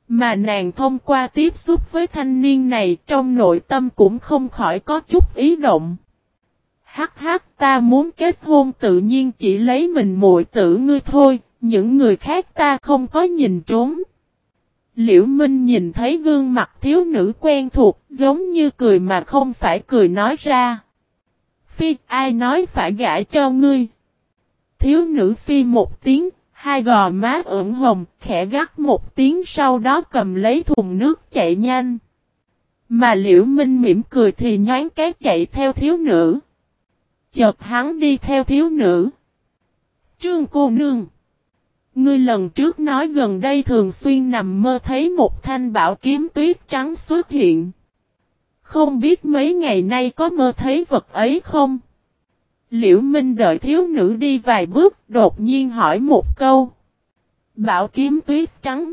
Mà nàng thông qua tiếp xúc với thanh niên này trong nội tâm cũng không khỏi có chút ý động. Hắc hắc, ta muốn kết hôn tự nhiên chỉ lấy mình muội tử ngươi thôi, những người khác ta không có nhìn trúng. Liễu Minh nhìn thấy gương mặt thiếu nữ quen thuộc, giống như cười mà không phải cười nói ra. Phi, ai nói phải gả cho ngươi? Thiếu nữ phi một tiếng, hai gò má ửng hồng, khẽ gắt một tiếng sau đó cầm lấy thùng nước chạy nhanh. Mà Liễu Minh mỉm cười thì nhoáng cái chạy theo thiếu nữ. Chợt hắn đi theo thiếu nữ. Trương cô nương. Ngươi lần trước nói gần đây thường xuyên nằm mơ thấy một thanh bảo kiếm tuyết trắng xuất hiện. Không biết mấy ngày nay có mơ thấy vật ấy không? Liễu Minh đợi thiếu nữ đi vài bước, đột nhiên hỏi một câu. Bảo kiếm tuyết trắng.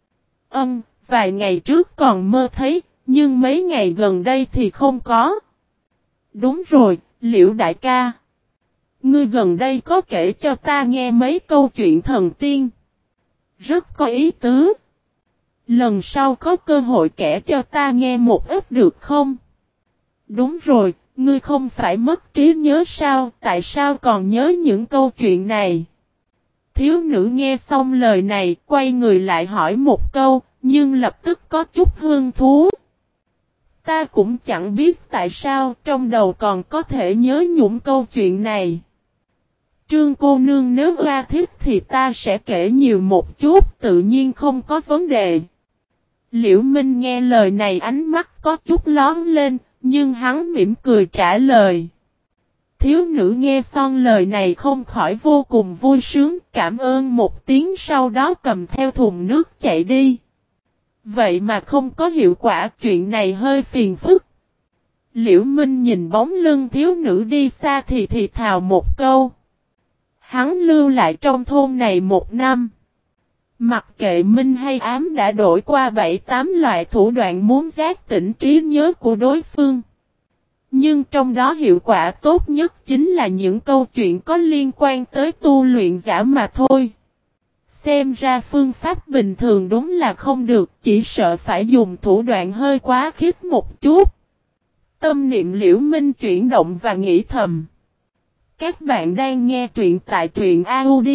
Vài ngày trước còn mơ thấy, nhưng mấy ngày gần đây thì không có. Đúng rồi, Liễu đại ca. Ngươi gần đây có kể cho ta nghe mấy câu chuyện thần tiên. Rất có ý tứ. Lần sau có cơ hội kể cho ta nghe một ít được không? Đúng rồi, ngươi không phải mất trí nhớ sao, tại sao còn nhớ những câu chuyện này? Thiếu nữ nghe xong lời này, quay người lại hỏi một câu, nhưng lập tức có chút hứng thú. Ta cũng chẳng biết tại sao trong đầu còn có thể nhớ những câu chuyện này. Trương cô nương nếu ra thích thì ta sẽ kể nhiều một chút, tự nhiên không có vấn đề. Liễu Minh nghe lời này ánh mắt có chút lón lên, nhưng hắn mỉm cười trả lời. Thiếu nữ nghe xong lời này không khỏi vô cùng vui sướng, cảm ơn một tiếng sau đó cầm theo thùng nước chạy đi. Vậy mà không có hiệu quả, chuyện này hơi phiền phức. Liễu Minh nhìn bóng lưng thiếu nữ đi xa thì thào một câu. Hắn lưu lại trong thôn này một năm. Mặc kệ minh hay ám đã đổi qua 7-8 loại thủ đoạn muốn giác tỉnh trí nhớ của đối phương. Nhưng trong đó hiệu quả tốt nhất chính là những câu chuyện có liên quan tới tu luyện giả mà thôi. Xem ra phương pháp bình thường đúng là không được, chỉ sợ phải dùng thủ đoạn hơi quá khích một chút. Tâm niệm Liễu Minh chuyển động và nghĩ thầm. Các bạn đang nghe truyện tại truyện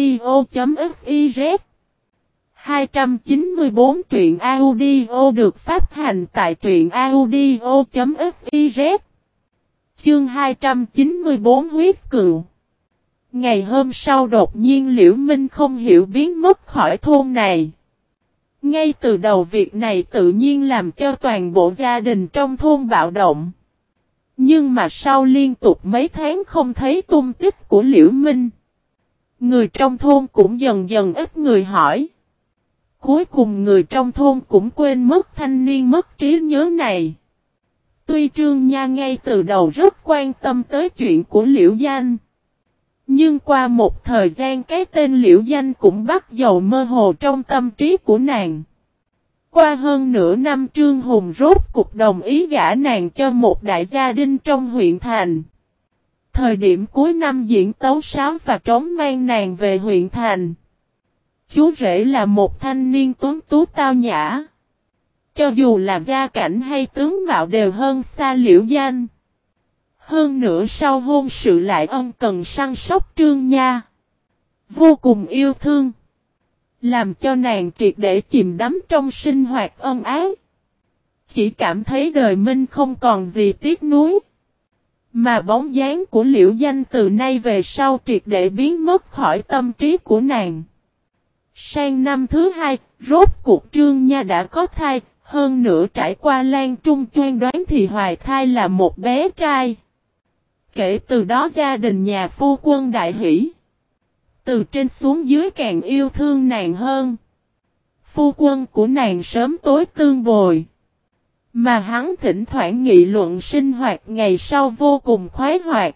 audio.fiz 294 truyện audio được phát hành tại truyện audio.fiz Chương 294 huyết cừu. Ngày hôm sau đột nhiên Liễu Minh không hiểu biến mất khỏi thôn này. Ngay từ đầu việc này tự nhiên làm cho toàn bộ gia đình trong thôn bạo động. Nhưng mà sau liên tục mấy tháng không thấy tung tích của Liễu Minh, người trong thôn cũng dần dần ít người hỏi. Cuối cùng người trong thôn cũng quên mất thanh niên mất trí nhớ này. Tuy Trương Nha ngay từ đầu rất quan tâm tới chuyện của Liễu Danh, nhưng qua một thời gian cái tên Liễu Danh cũng bắt đầu mơ hồ trong tâm trí của nàng. Qua hơn nửa năm Trương Hùng rốt cục đồng ý gả nàng cho một đại gia đình trong huyện thành. Thời điểm cuối năm diễn tấu sáo và trống mang nàng về huyện thành. Chú rể là một thanh niên tuấn tú tao nhã. Cho dù là gia cảnh hay tướng mạo đều hơn xa Liễu Danh. Hơn nữa sau hôn sự lại ân cần săn sóc Trương Nha. Vô cùng yêu thương. Làm cho nàng triệt để chìm đắm trong sinh hoạt ân ái. Chỉ cảm thấy đời Minh không còn gì tiếc nuối. Mà bóng dáng của Liễu Danh từ nay về sau triệt để biến mất khỏi tâm trí của nàng. Sang năm thứ hai, rốt cuộc Trương Nha đã có thai, hơn nữa trải qua Lan Trung choan đoán thì hoài thai là một bé trai. Kể từ đó gia đình nhà phu quân đại hỷ. Từ trên xuống dưới càng yêu thương nàng hơn. Phu quân của nàng sớm tối tương bồi. Mà hắn thỉnh thoảng nghị luận sinh hoạt ngày sau vô cùng khoái hoạt.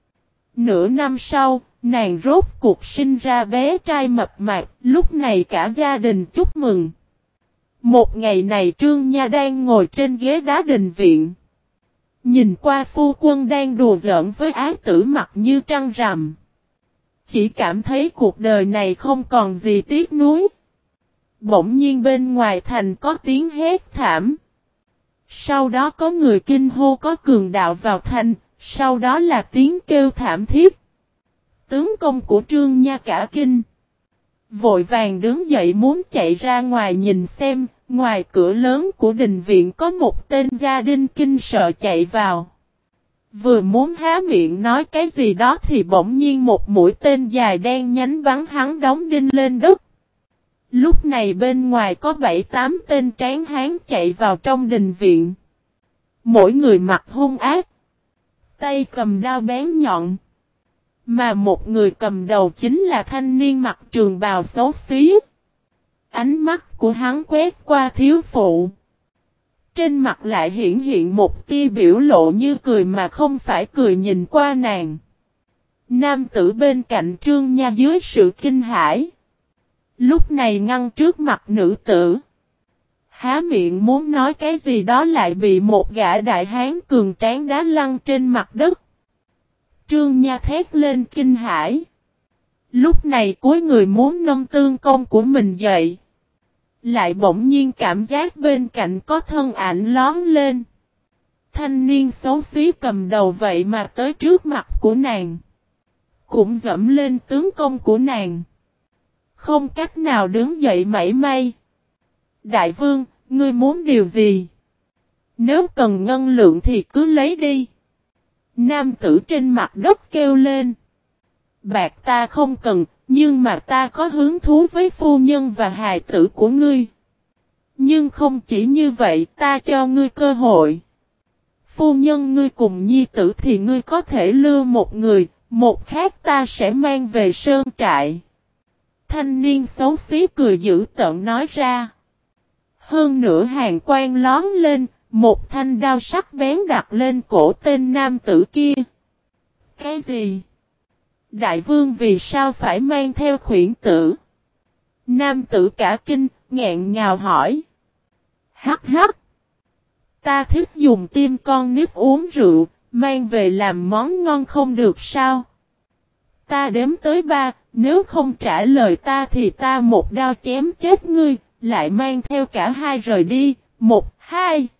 Nửa năm sau, nàng rốt cuộc sinh ra bé trai mập mạp, lúc này cả gia đình chúc mừng. Một ngày này Trương Nha đang ngồi trên ghế đá đình viện. Nhìn qua phu quân đang đùa giỡn với ái tử mặt như trăng rằm. Chỉ cảm thấy cuộc đời này không còn gì tiếc nuối. Bỗng nhiên bên ngoài thành có tiếng hét thảm. Sau đó có người kinh hô có cường đạo vào thành, sau đó là tiếng kêu thảm thiết. Tướng công của Trương Nha cả kinh. Vội vàng đứng dậy muốn chạy ra ngoài nhìn xem, ngoài cửa lớn của đình viện có một tên gia đình kinh sợ chạy vào. Vừa muốn há miệng nói cái gì đó thì bỗng nhiên một mũi tên dài đen nhánh bắn hắn đóng đinh lên đất. Lúc này bên ngoài có 7-8 tên tráng hán chạy vào trong đình viện. Mỗi người mặt hung ác, tay cầm đao bén nhọn. Mà một người cầm đầu chính là thanh niên mặc trường bào xấu xí. Ánh mắt của hắn quét qua thiếu phụ. Trên mặt lại hiện một tia biểu lộ như cười mà không phải cười nhìn qua nàng. Nam tử bên cạnh Trương Nha dưới sự kinh hãi. Lúc này ngăn trước mặt nữ tử. Há miệng muốn nói cái gì đó lại bị một gã đại hán cường tráng đá lăn trên mặt đất. Trương Nha thét lên kinh hãi. Lúc này cúi người muốn nâng tương công của mình dậy. Lại bỗng nhiên cảm giác bên cạnh có thân ảnh lón lên. Thanh niên xấu xí cầm đầu vậy mà tới trước mặt của nàng. Cũng dẫm lên tướng công của nàng. Không cách nào đứng dậy mảy may. Đại vương, ngươi muốn điều gì? Nếu cần ngân lượng thì cứ lấy đi. Nam tử trên mặt đất kêu lên. Bạc ta không cần, nhưng mà ta có hứng thú với phu nhân và hài tử của ngươi. Nhưng không chỉ như vậy, ta cho ngươi cơ hội. Phu nhân ngươi cùng nhi tử thì ngươi có thể lưu một người, một khác ta sẽ mang về sơn trại. Thanh niên xấu xí cười dữ tợn nói ra. Hơn nữa hàng quan lón lên, một thanh đao sắc bén đặt lên cổ tên nam tử kia. Cái gì? Đại vương vì sao phải mang theo khuyển tử? Nam tử cả kinh, nghẹn ngào hỏi. Hắc hắc. Ta thích dùng tim con nít uống rượu, mang về làm món ngon không được sao? Ta đếm tới 3, nếu không trả lời ta thì ta một đao chém chết ngươi, lại mang theo cả hai rời đi, 1, 2.